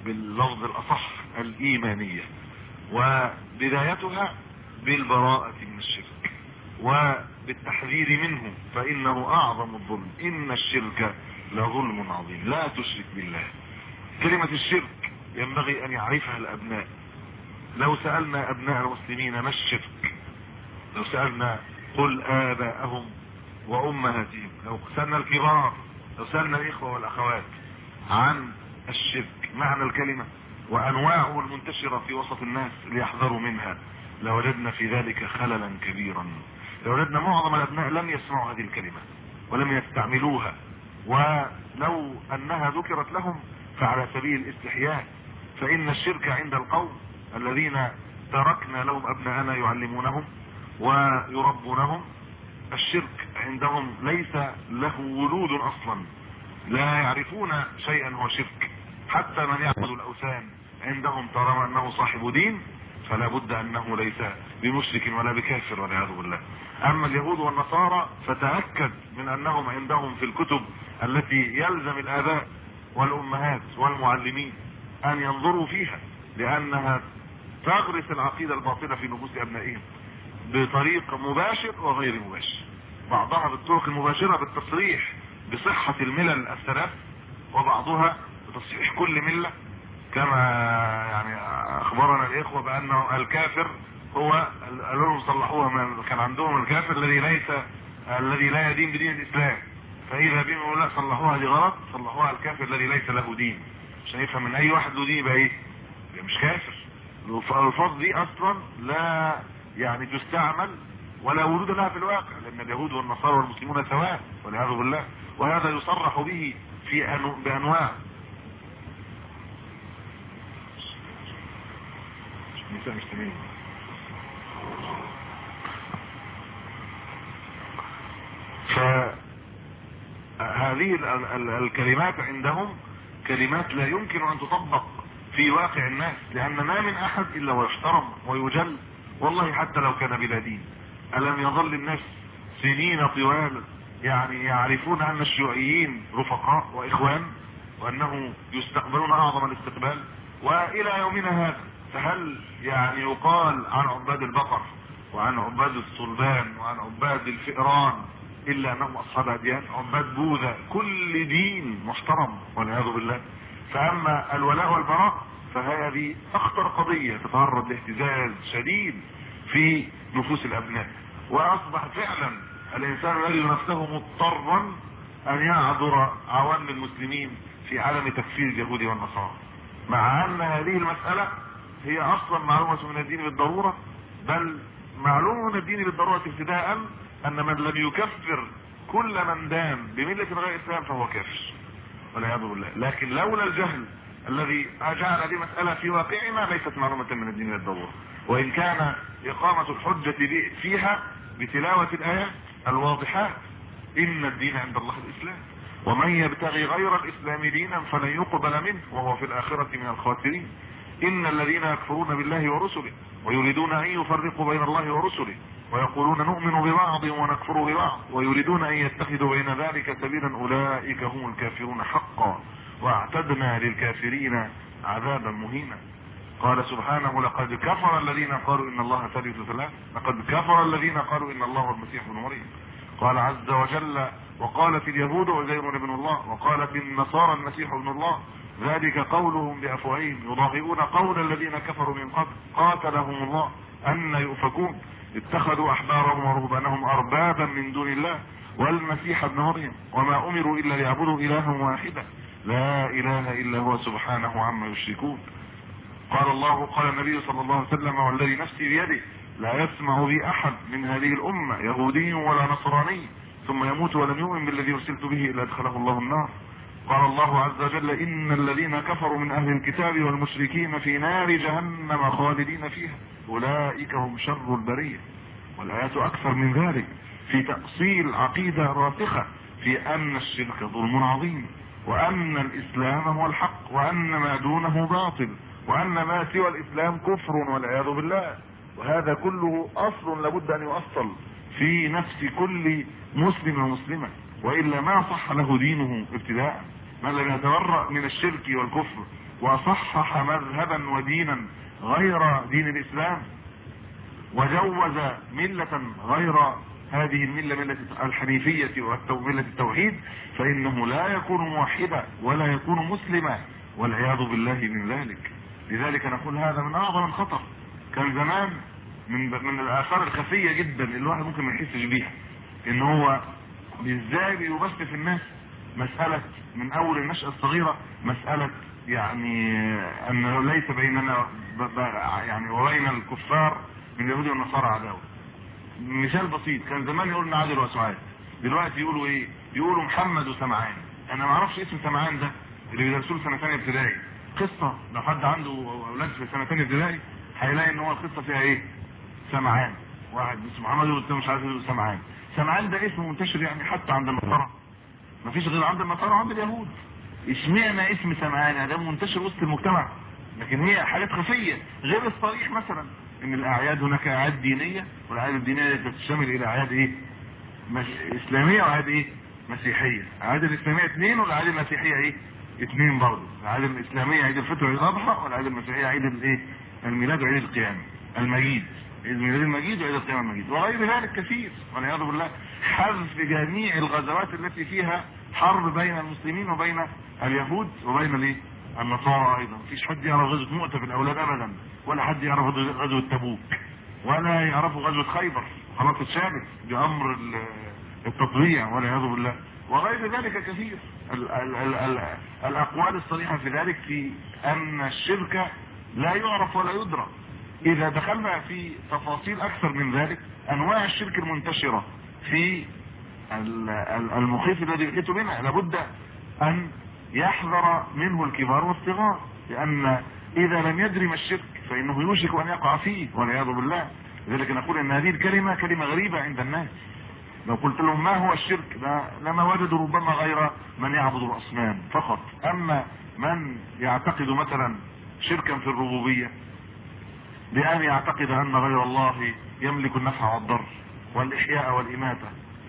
باللفظ الأصح الإيمانية، وبدايتها بالبراءة من الشرك وبالتحذير منه، فإنه أعظم الظلم، إن الشرك لظلم عظيم، لا تشرك بالله. كلمة الشرك ينبغي أن يعرفها الأبناء. لو سألنا أبناء المسلمين ما الشرك، لو سألنا قل آباءهم وأمهاتهم، لو سألنا الكبار، لو سألنا الإخوة والأخوات عن الشرك معنى الكلمة وأنواعه المنتشرة في وسط الناس ليحذروا منها، لوجدنا في ذلك خللا كبيرا. لوجدنا معظم الأبناء لم يسمعوا هذه الكلمة ولم يستعملوها، ولو أنها ذكرت لهم فعلى سبيل الاستحياء. فإن الشرك عند القوم الذين تركنا لهم أبناءنا يعلمونهم ويربونهم، الشرك عندهم ليس له ولود أصلا، لا يعرفون شيئا هو شرك. حتى من يعبد الأوثان عندهم طالما أنه صاحب دين فلا بد أنه ليس بمشرك ولا بكافر والعياذ بالله. أما اليهود والنصارى فتأكد من أنهم عندهم في الكتب التي يلزم الآباء والأمهات والمعلمين أن ينظروا فيها، لأنها تغرس العقيدة الباطلة في نفوس أبنائهم بطريق مباشر وغير مباشر. بعضها بالطرق المباشرة بالتصريح بصحة الملل الثلاث، وبعضها بتصحيح كل ملة، كما يعني أخبرنا الإخوة بأنه الكافر هو قالوا لهم صلحوها، كان عندهم الكافر الذي ليس الذي لا يدين بدين الإسلام، فإذا بهم يقول لا صلحوها دي غلط، صلحوها الكافر الذي ليس له دين، عشان يفهم من أي واحد له دين يبقى إيه؟ مش كافر. الألفاظ دي أصلا لا يعني تستعمل ولا وجود لها في الواقع، لأن اليهود والنصارى والمسلمون سواء والعياذ بالله. وهذا يصرح به في أنو... بأنواع فهذه الكلمات عندهم كلمات لا يمكن أن تطبق في واقع الناس، لأن ما من أحد إلا ويحترم ويجل، والله حتى لو كان بلا دين. ألم يظل الناس سنين طوال يعني يعرفون أن الشيوعيين رفقاء وإخوان، وأنه يستقبلون أعظم الاستقبال، وإلى يومنا هذا. فهل يعني يقال عن عباد البقر وعن عباد الصلبان وعن عباد الفئران إلا أنهم أصحاب أديان؟ عباد بوذا، كل دين محترم والعياذ بالله. فأما الولاء والبراء فهذه أخطر قضية تتعرض لاهتزاز شديد في نفوس الأبناء، وأصبح فعلا الإنسان الذي نفسه مضطرا أن يعذر عوام المسلمين في عالم تكفير اليهود والنصارى، مع أن هذه المسألة هي أصلا معلومة من الدين بالضرورة، بل معلومة من الدين بالضرورة ابتداء أن من لم يكفر كل من دان بملة غير الإسلام فهو كافر والعياذ بالله. لكن لولا الجهل الذي جعل هذه المسألة في واقعنا ليست معلومة من الدين بالضرورة، وإن كان إقامة الحجة فيها بتلاوة الآيات الواضحات: إن الدين عند الله الإسلام، ومن يبتغي غير الإسلام دينا فلن يقبل منه وهو في الآخرة من الخاسرين. إن الذين يكفرون بالله ورسله ويريدون أن يفرقوا بين الله ورسله ويقولون نؤمن ببعض ونكفر ببعض ويريدون أن يتخذوا بين ذلك سبيلا أولئك هم الكافرون حقا واعتدنا للكافرين عذابا مهينا. قال سبحانه: لقد كفر الذين قالوا إن الله ثالث ثلاث، لقد كفر الذين قالوا إن الله هو المسيح ابن مريم. قال عز وجل: وقالت اليهود عزير ابن الله وقالت النصارى المسيح ابن الله، ذلك قولهم بأفواههم يضاهئون قول الذين كفروا من قبل قاتلهم الله أن يؤفكون اتخذوا أحبارهم ورهبانهم أربابا من دون الله والمسيح ابن مريم وما أمروا إلا ليعبدوا إلها واحدا لا إله إلا هو سبحانه عما يشركون. قال الله قال النبي صلى الله عليه وسلم: والذي نفسي بيده لا يسمع بي أحد من هذه الأمة يهودي ولا نصراني ثم يموت ولم يؤمن بالذي أرسلت به إلا أدخله الله النار. قال الله عز وجل: إن الذين كفروا من أهل الكتاب والمشركين في نار جهنم خالدين فيها أولئك هم شر البرية. والآيات أكثر من ذلك في تأصيل عقيدة راسخة في أن الشرك ظلم عظيم، وأن الإسلام هو الحق، وأن ما دونه باطل، وأن ما سوى الإسلام كفر والعياذ بالله. وهذا كله أصل لابد أن يؤصل في نفس كل مسلم ومسلمة، وإلا ما صح له دينه ابتداء. من لم يتبرأ من الشرك والكفر وصحح مذهبا ودينا غير دين الاسلام، وجوز ملة غير هذه الملة، ملة الحنيفية وملة التوحيد، فانه لا يكون موحدا ولا يكون مسلما والعياذ بالله من ذلك. لذلك نقول هذا من اعظم الخطر. كان زمان من من الاثار الخفية جدا اللي الواحد ممكن ما يحسش بيها، ان هو ازاي بيبث في الناس مسألة من اول النشأة الصغيرة، مسألة يعني ان ليس بيننا يعني وبين الكفار من اليهود والنصارى عداوة. مثال بسيط، كان زمان يقولوا عادل وسعاد، دلوقتي يقولوا ايه؟ يقولوا محمد وسمعان. انا ما اعرفش اسم سمعان ده اللي بيدرسوه سنة ثانية ابتدائي. قصة لو حد عنده اولاد في سنة ثانية ابتدائي هيلاقي ان هو القصة فيها ايه؟ سمعان، واحد اسمه محمد والتاني مش عارف اسمه سمعان. سمعان ده اسم منتشر يعني حتى عند النصارى، مفيش غير عند النصارى وعند اليهود. اشمعنى اسم سمعان ده منتشر وسط المجتمع؟ لكن هي حاجات خفية غير الصريح، مثلا ان الاعياد هناك اعياد دينية، والاعياد الدينية تشتمل الى اعياد ايه؟ مش... اسلامية واعياد ايه؟ مسيحية. الاعياد الاسلامية اثنين والاعياد المسيحية ايه؟ اثنين برضه. الاعياد الاسلامية عيد الفطر وعيد الاضحى، والاعياد المسيحية عيد الايه؟ الميلاد وعيد القيامة المجيد، عيد الميلاد المجيد وعيد القيامة المجيد، وغير ذلك كثير والعياذ بالله. حذف جميع الغزوات التي فيها حرب بين المسلمين وبين اليهود وبين الايه؟ النصارى ايضا. مفيش حد يعرف غزوة مؤتة في الاولاد ابدا، ولا حد يعرف غزوة تبوك، ولا يعرفوا غزوة خيبر، خلاص اتشابت بامر التطبيع والعياذ بالله. وغير ذلك كثير ال ال ال ال الاقوال الصريحة في ذلك، في ان الشرك لا يعرف ولا يدرى. اذا دخلنا في تفاصيل اكثر من ذلك، انواع الشرك المنتشرة في المخيف الذي يحيط بنا لابد ان يحذر منه الكبار والصغار، لان اذا لم يدري ما الشرك فانه يوشك ان يقع فيه والعياذ بالله. لذلك نقول ان هذه الكلمة كلمة غريبة عند الناس. لو قلت لهم ما هو الشرك لما وجدوا ربما غير من يعبد الاصنام فقط. اما من يعتقد مثلا شركا في الربوبية بأن يعتقد ان غير الله يملك النفع والضر والاحياء والاماتة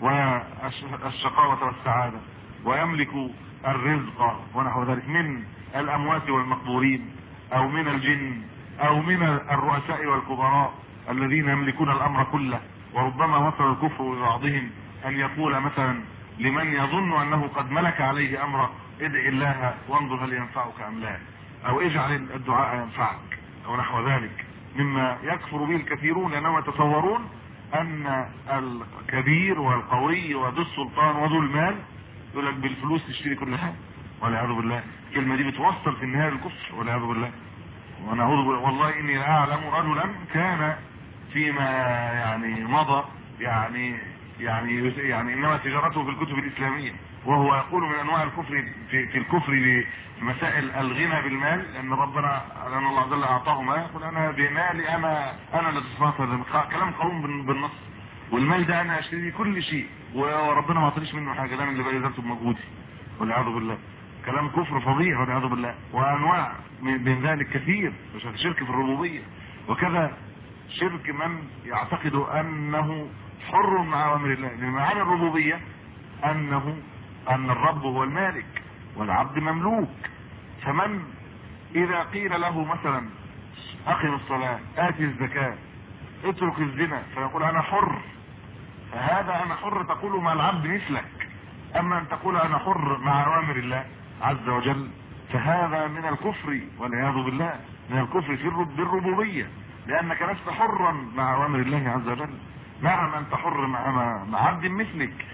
والشقاوة والسعادة، ويملك الرزق ونحو ذلك من الاموات والمقبورين، او من الجن، او من الرؤساء والكبراء الذين يملكون الامر كله. وربما وصل الكفر لبعضهم ان يقول مثلا لمن يظن انه قد ملك عليه امره ادع الله وانظر هل ينفعك ام لا، او اجعل الدعاء ينفعك، او نحو ذلك، مما يكفر به الكثيرون لانهم يتصورون ان الكبير والقوي وذو السلطان وذو المال يقول لك بالفلوس تشتري كل حاجه والعياذ بالله. الكلمه دي بتوصل في النهايه للكفر والعياذ بالله. ونعوذ بالله. والله اني لا اعلم رجلا كان فيما يعني مضى يعني يعني يعني انما تجارته في الكتب الاسلاميه، وهو يقول من انواع الكفر في, في الكفر بمسائل الغنى بالمال، لان ربنا لان الله عز وجل اعطاه ما يقول انا بمالي انا انا اللي تصرفت، كلام قوم بالنص. والمال ده انا اشتري كل شيء وربنا ما اعطانيش منه حاجه، ده انا اللي بذلته بمجهودي والعياذ بالله. كلام كفر فظيع والعياذ بالله. وانواع من ذلك كثير، مش شرك في الربوبيه. وكذا شرك من يعتقد انه حر مع اوامر الله، لان معنى الربوبيه انه ان الرب هو المالك والعبد مملوك. فمن اذا قيل له مثلا اقم الصلاه اتي الزكاه اترك الزنا فيقول انا حر، فهذا انا حر تقول مع العبد مثلك. اما ان تقول انا حر مع اوامر الله عز وجل فهذا من الكفر والعياذ بالله، من الكفر في الربوبيه، لانك لست حرا مع اوامر الله عز وجل. نعم انت حر مع مع عبد مثلك،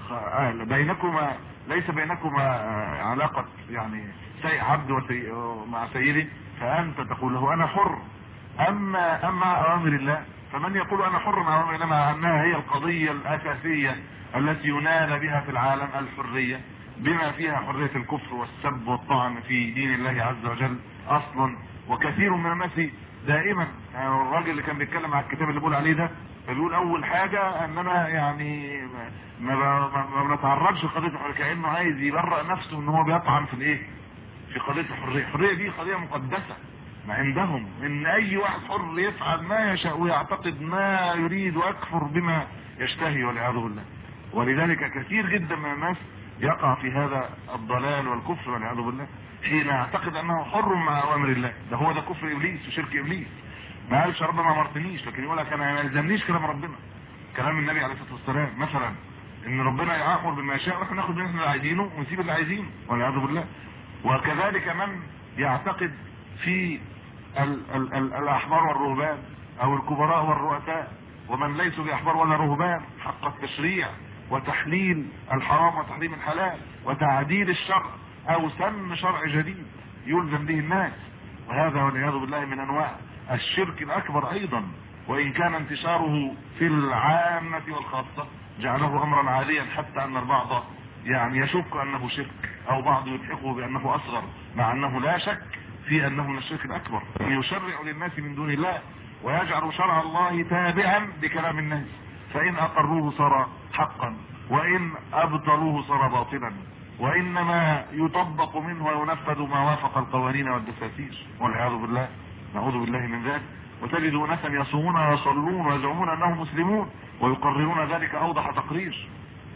بينكما ليس بينكما علاقه يعني سي عبد وسي مع سيده، فانت تقول له انا حر. اما اما اوامر الله فمن يقول انا حر مع اوامر الله مع انها هي القضيه الاساسيه التي ينال بها في العالم الحريه، بما فيها حريه الكفر والسب والطعن في دين الله عز وجل اصلا. وكثير من الناس دائما يعني الراجل اللي كان بيتكلم على الكتاب اللي بقول عليه ده بيقول اول حاجه اننا يعني ما ما بنتعرضش لقضيه الحريه، كانه عايز يبرئ نفسه ان هو بيطعن في الايه؟ في قضيه الحريه. الحريه دي قضيه مقدسه ما عندهم، ان اي واحد حر يفعل ما يشاء ويعتقد ما يريد ويكفر بما يشتهي والعياذ بالله. ولذلك كثير جدا من الناس يقع في هذا الضلال والكفر والعياذ بالله. حين يعتقد انه حر مع اوامر الله. ده هو ده كفر ابليس وشرك ابليس. ما قالش ربنا ما امرتنيش، لكن يقول لك انا ما يلزمنيش كلام ربنا، كلام النبي عليه الصلاه والسلام مثلا، ان ربنا يامر بما يشاء واحنا ناخد منه اللي عايزينه ونسيب اللي عايزينه والعياذ بالله. وكذلك من يعتقد في ال ال ال الاحبار والرهبان او الكبراء والرؤساء ومن ليسوا باحبار ولا رهبان حق التشريع وتحليل الحرام وتحريم الحلال وتعديل الشرع او سن شرع جديد يلزم به الناس، وهذا والعياذ بالله من انواع الشرك الاكبر ايضا، وان كان انتشاره في العامة والخاصة جعله امرا عاديا، حتى ان البعض يعني يشك انه شرك او بعض يلحقه بانه اصغر، مع انه لا شك في انه من الشرك الاكبر. يشرع للناس من دون الله ويجعل شرع الله تابعا لكلام الناس، فان اقروه صار حقا وان ابطلوه صار باطلا، وانما يطبق منه وينفذ ما وافق القوانين والدساتير والعياذ بالله. نعوذ بالله من ذلك. وتجد اناسا يصومون ويصلون ويزعمون انهم مسلمون ويقررون ذلك اوضح تقرير،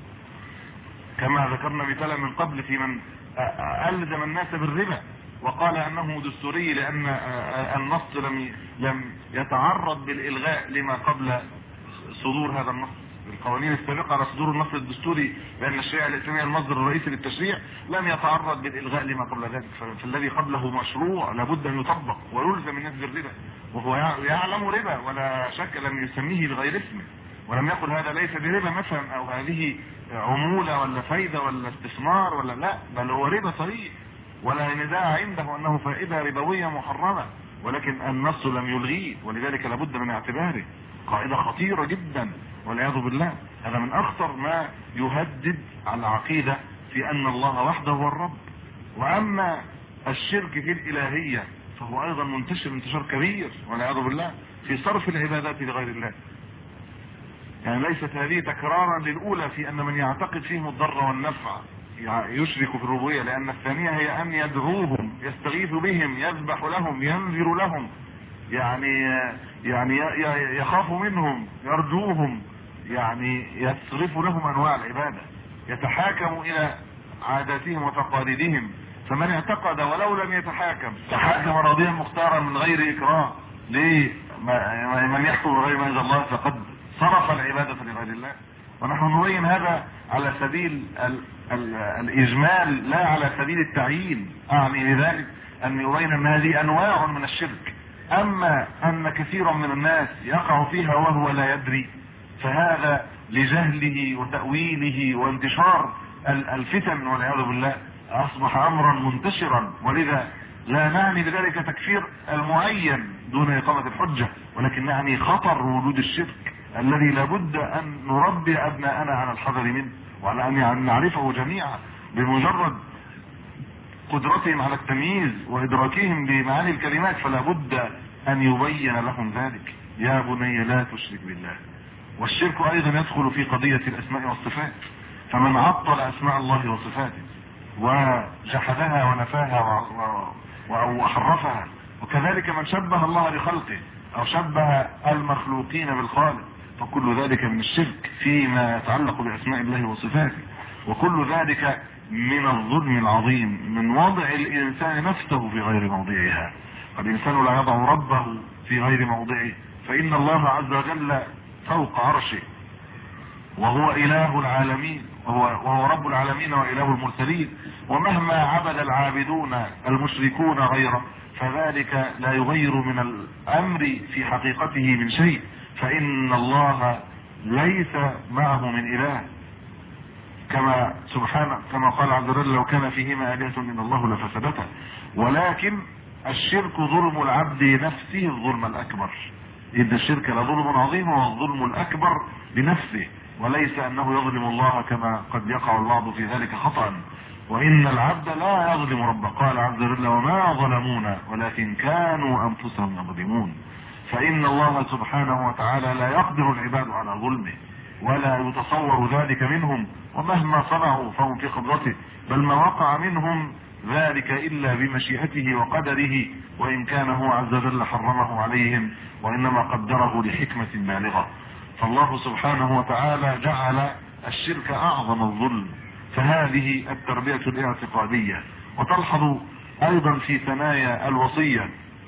كما ذكرنا مثالا من قبل في من ألزم الناس بالربا وقال انه دستوري لان النص لم لم يتعرض بالالغاء لما قبل صدور هذا النص. القوانين السابقه على صدور النص الدستوري لان الشريعه الاسلاميه المصدر الرئيسي للتشريع لم يتعرض بالالغاء لما قبل ذلك، فالذي قبله مشروع لابد ان يطبق ويلزم الناس بالربا، وهو يعلم ربا ولا شك لم يسميه بغير اسمه، ولم يقل هذا ليس بربا مثلا او هذه عموله ولا فايده ولا استثمار ولا لا، بل هو ربا صريح ولا نزاع عنده انه فائده ربويه محرمه، ولكن النص لم يلغيه، ولذلك لابد من اعتباره. قاعده خطيره جدا والعياذ بالله. هذا من اخطر ما يهدد على العقيده في ان الله وحده هو الرب. واما الشرك في الالهيه فهو ايضا منتشر انتشار كبير والعياذ بالله في صرف العبادات لغير الله. يعني ليست هذه تكرارا للاولى في ان من يعتقد فيهم الضر والنفع يشرك في الربوبيه، لان الثانيه هي ان يدعوهم يستغيث بهم يذبح لهم ينذر لهم، يعني يعني يخاف منهم يرجوهم، يعني يصرف لهم انواع العباده، يتحاكم الى عاداتهم وتقاليدهم. فمن اعتقد ولو لم يتحاكم تحاكم راضيا مختارا من غير اكراه لمن يحكم بغير ما انزل الله فقد صرف العباده لغير الله. ونحن نبين هذا على سبيل ال ال الاجمال لا على سبيل التعيين، اعني بذلك ان يبين ان هذه انواع من الشرك. اما ان كثيرا من الناس يقع فيها وهو لا يدري فهذا لجهله وتأويله وانتشار الفتن والعياذ بالله اصبح امرا منتشرا، ولذا لا نعني بذلك تكفير المعين دون اقامة الحجة، ولكن نعني خطر وجود الشرك الذي لابد ان نربي ابناءنا على الحذر منه وعلى ان نعرفه جميعا. بمجرد قدرتهم على التمييز وادراكهم بمعاني الكلمات فلا بد ان يبين لهم ذلك. يا بني لا تشرك بالله. والشرك ايضا يدخل في قضية الاسماء والصفات، فمن عطل اسماء الله وصفاته وجحدها ونفاها وحرفها، وكذلك من شبه الله بخلقه او شبه المخلوقين بالخالق، فكل ذلك من الشرك فيما يتعلق باسماء الله وصفاته، وكل ذلك من الظلم العظيم من وضع الانسان نفسه في غير موضعها. الانسان لا يضع ربه في غير موضعه، فان الله عز وجل فوق عرشه وهو اله العالمين وهو, وهو رب العالمين واله المرسلين، ومهما عبد العابدون المشركون غيره فذلك لا يغير من الامر في حقيقته من شيء، فان الله ليس معه من اله، كما سبحانه كما قال عز وجل لو كان فيهما آلهة إلا الله لفسدتا. ولكن الشرك ظلم العبد نفسه الظلم الأكبر، إن الشرك لظلم عظيم والظلم الأكبر لنفسه، وليس أنه يظلم الله كما قد يقع البعض في ذلك خطأ. وإن العبد لا يظلم ربه، قال عز وجل وما ظلمونا ولكن كانوا أنفسهم يظلمون. فإن الله سبحانه وتعالى لا يقدر العباد على ظلمه ولا يتصور ذلك منهم، ومهما صنعوا فهم في قبضته، بل ما وقع منهم ذلك إلا بمشيئته وقدره، وإن كان هو عز وجل حرمه عليهم وإنما قدره لحكمة بالغة. فالله سبحانه وتعالى جعل الشرك أعظم الظلم، فهذه التربية الاعتقادية. وتلحظ ايضا في ثنايا الوصية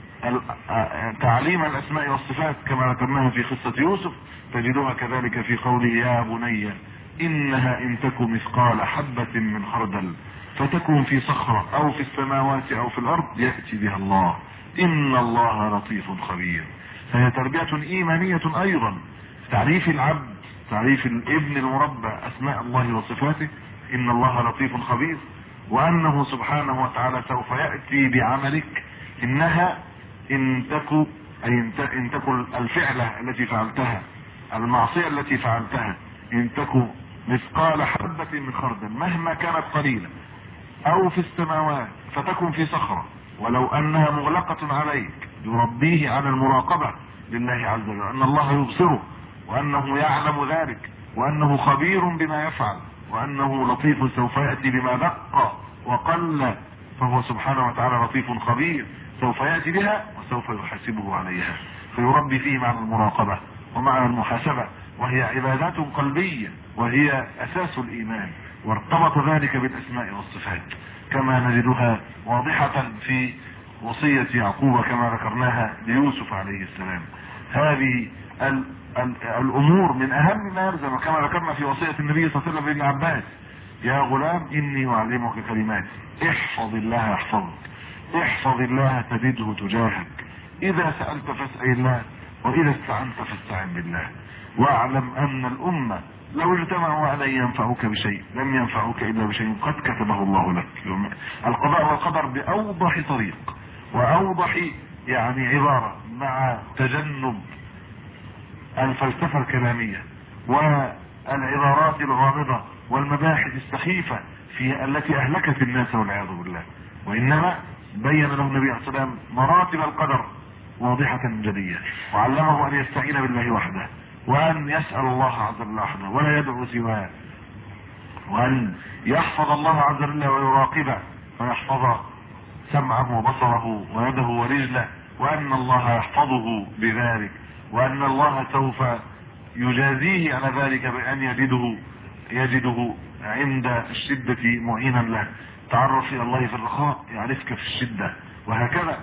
تعليم الاسماء والصفات كما ذكرناها في قصة يوسف، تجدها كذلك في قوله يا بني انها ان تك مثقال حبة من خردل فتكون في صخرة او في السماوات او في الارض يأتي بها الله ان الله لطيف خبير. فهي تربية ايمانية ايضا، تعريف العبد، تعريف الابن المربى اسماء الله وصفاته، ان الله لطيف خبير، وانه سبحانه وتعالى سوف يأتي بعملك، انها ان تكو اي ان تكن الفعلة التي فعلتها، المعصية التي فعلتها، ان تكو مثقال حبة من خردل مهما كانت قليلة او في السماوات فتكن في صخرة، ولو انها مغلقة عليك يربيه على المراقبة لله عز وجل، ان الله يبصره وانه يعلم ذلك وانه خبير بما يفعل وانه لطيف سوف يأتي بما دق وقل، فهو سبحانه وتعالى لطيف خبير سوف يأتي بها وسوف يحاسبه عليها، فيربي فيه معنى المراقبة ومعنى المحاسبة، وهي عبادات قلبية وهي اساس الايمان، وارتبط ذلك بالاسماء والصفات كما نجدها واضحة في وصية يعقوب كما ذكرناها ليوسف عليه السلام. هذه ال ال الامور من اهم ما يلزم كما ذكرنا في وصية النبي صلى الله عليه وسلم لابن عباس، يا غلام اني اعلمك كلمات احفظ الله يحفظك، احفظ الله تجده تجاهك، اذا سألت فاسأل الله واذا استعنت فاستعن بالله، واعلم ان الامة لو اجتمعوا على ان ينفعوك بشيء لم ينفعوك الا بشيء قد كتبه الله لك. القضاء والقدر باوضح طريق واوضح يعني عبارة، مع تجنب الفلسفة الكلامية والعبارات الغامضة والمباحث السخيفة في التي اهلكت الناس والعياذ بالله، وانما بين له النبي عليه الصلاة والسلام مراتب القدر واضحة جلية، وعلمه ان يستعين بالله وحده، وان يسأل الله عز وجل وحده ولا يدعو سواه، وان يحفظ الله عز وجل ويراقبه ويحفظ سمعه وبصره ويده ورجله، وان الله يحفظه بذلك، وان الله سوف يجازيه على ذلك بان يجده يجده عند الشدة معينا له. تعرف الى الله في الرخاء يعرفك في الشدة، وهكذا.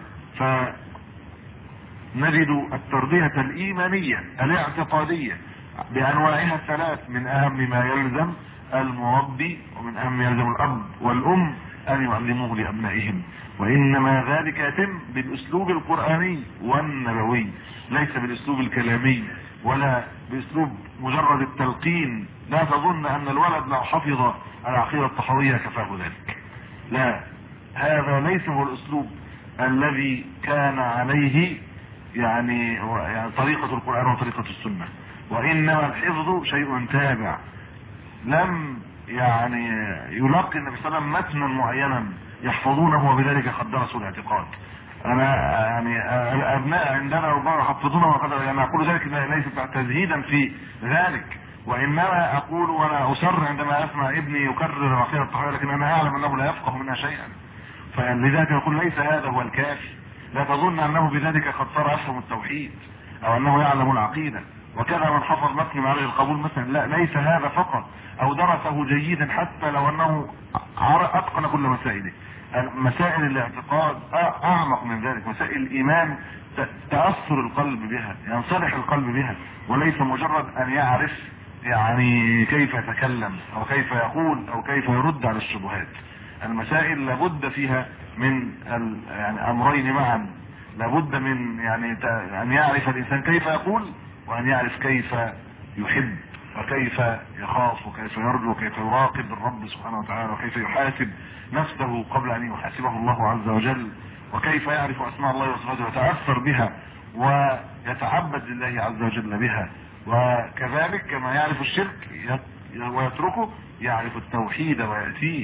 فنجد التربية الايمانية الاعتقادية بانواعها الثلاث من اهم ما يلزم المربي ومن اهم ما يلزم الاب والام ان يعلموه لابنائهم، وانما ذلك يتم بالاسلوب القرآني والنبوي، ليس بالاسلوب الكلامي ولا باسلوب مجرد التلقين. لا تظن ان الولد لو حفظ العقيدة الطحاوية كفاه ذلك، لا، هذا ليس هو الاسلوب الذي كان عليه يعني, يعني طريقة القرآن وطريقة السنة، وانما الحفظ شيء تابع. لم يعني يلقي النبي صلى الله عليه وسلم متنا معينا يحفظونه وبذلك قد درسوا الاعتقاد. انا يعني الابناء عندنا ربما يحفظونه وقد يعني اقول ذلك ليس تزهيدا في ذلك، وانما اقول وانا اسر عندما اسمع ابني يكرر العقيدة الطحاوية لكن انا اعلم انه لا يفقه منها شيئا، فلذلك يقول ليس هذا هو الكافي. لا تظن انه بذلك قد صار يفهم التوحيد او انه يعلم العقيدة، وكذا من حفظ متن معالج القبول مثلا، لا، ليس هذا فقط، او درسه جيدا حتى لو انه اتقن كل مسائله. مسائل الاعتقاد اعمق من ذلك، مسائل الايمان تأثر القلب بها، ينصلح القلب بها، وليس مجرد ان يعرف يعني كيف يتكلم او كيف يقول او كيف يرد على الشبهات. المسائل لابد فيها من يعني امرين معا، لابد من يعني ان يعرف الانسان كيف يقول، وان يعرف كيف يحب وكيف يخاف وكيف يرجو وكيف يراقب الرب سبحانه وتعالى، وكيف يحاسب نفسه قبل ان يحاسبه الله عز وجل، وكيف يعرف اسماء الله وصفاته ويتأثر بها ويتعبد لله عز وجل بها، وكذلك كما يعرف الشرك ويتركه يعرف التوحيد ويأتيه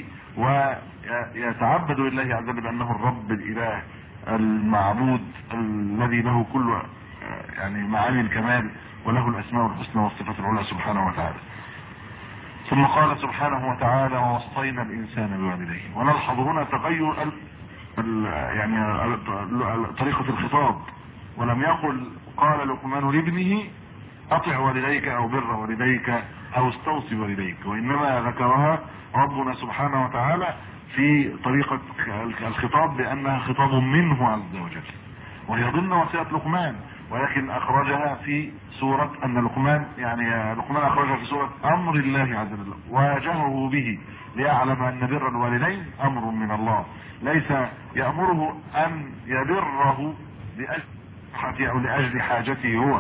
ويتعبد لله عز وجل بأنه الرب الإله المعبود الذي له كل يعني معاني الكمال وله الأسماء الحسنى والصفات العلى سبحانه وتعالى. ثم قال سبحانه وتعالى ووصينا الإنسان بوالديه. ونلحظ هنا تغير ال ال يعني طريقة الخطاب، ولم يقل قال لقمان لابنه اطع والديك او بر والديك او استوصي والديك، وانما ذكرها ربنا سبحانه وتعالى في طريقة الخطاب بأنها خطاب منه عز وجل، وهي ضمن وصية لقمان، ولكن أخرجها في سورة أن لقمان يعني لقمان أخرجها في سورة أمر الله عز وجل، واجهه به ليعلم أن بر الوالدين أمر من الله، ليس يأمره أن يبره لأجل أو لأجل حاجته هو،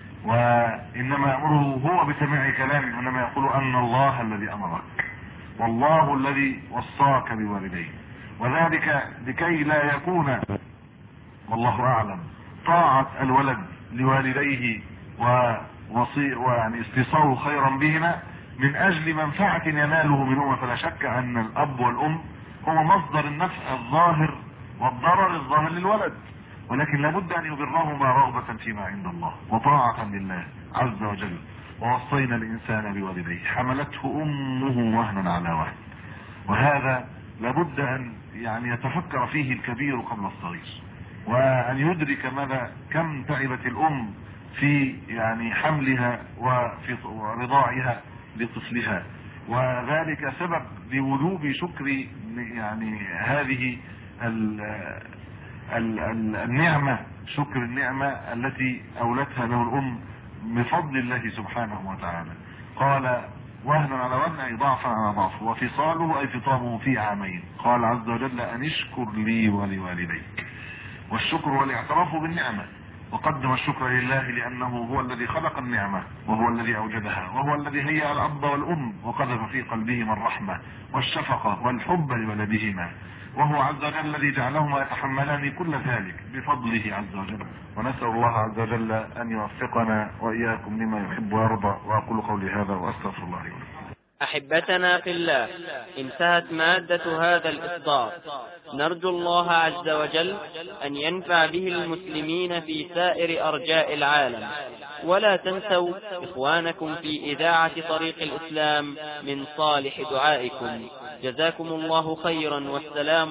وإنما يأمره هو بسماع كلامه، إنما يقول أن الله الذي أمرك والله الذي وصاك بوالديه، وذلك لكي لا يكون والله أعلم طاعة الولد لوالديه ووصي ويعني استصاره خيرا بهما من أجل منفعة يناله منهما، فلا شك أن الأب والأم هو مصدر النفع الظاهر والضرر الظاهر للولد، ولكن لابد أن يبرهما رغبة فيما عند الله وطاعة لله عز وجل. ووصينا الإنسان بوالديه حملته أمه وهنا على وهن، وهذا لابد أن يعني يتفكر فيه الكبير قبل الصغير، وأن يدرك ماذا كم تعبت الأم في يعني حملها وفي رضاعها لطفلها، وذلك سبب لوجوب شكر يعني هذه ال ال ال النعمة، شكر النعمة التي أولتها له الأم بفضل الله سبحانه وتعالى. قال وهنا على وهن أي ضعفا على ضعف، وفصاله أي فطامه في عامين. قال عز وجل أن اشكر لي ولوالديك، والشكر هو الاعتراف بالنعمة، وقدم الشكر لله لأنه هو الذي خلق النعمة وهو الذي أوجدها وهو الذي هيأ الأب والأم وقذف في قلبهما الرحمة والشفقة والحب لولدهما، وهو عز وجل الذي جعلهما يتحملان كل ذلك بفضله عز وجل. ونسأل الله عز وجل أن يوفقنا وإياكم لما يحب ويرضى. وأقول قولي هذا وأستغفر الله لي. أحبتنا في الله، انتهت مادة هذا الإصدار، نرجو الله عز وجل أن ينفع به المسلمين في سائر أرجاء العالم، ولا تنسوا إخوانكم في إذاعة طريق الإسلام من صالح دعائكم. جزاكم الله خيرا، والسلام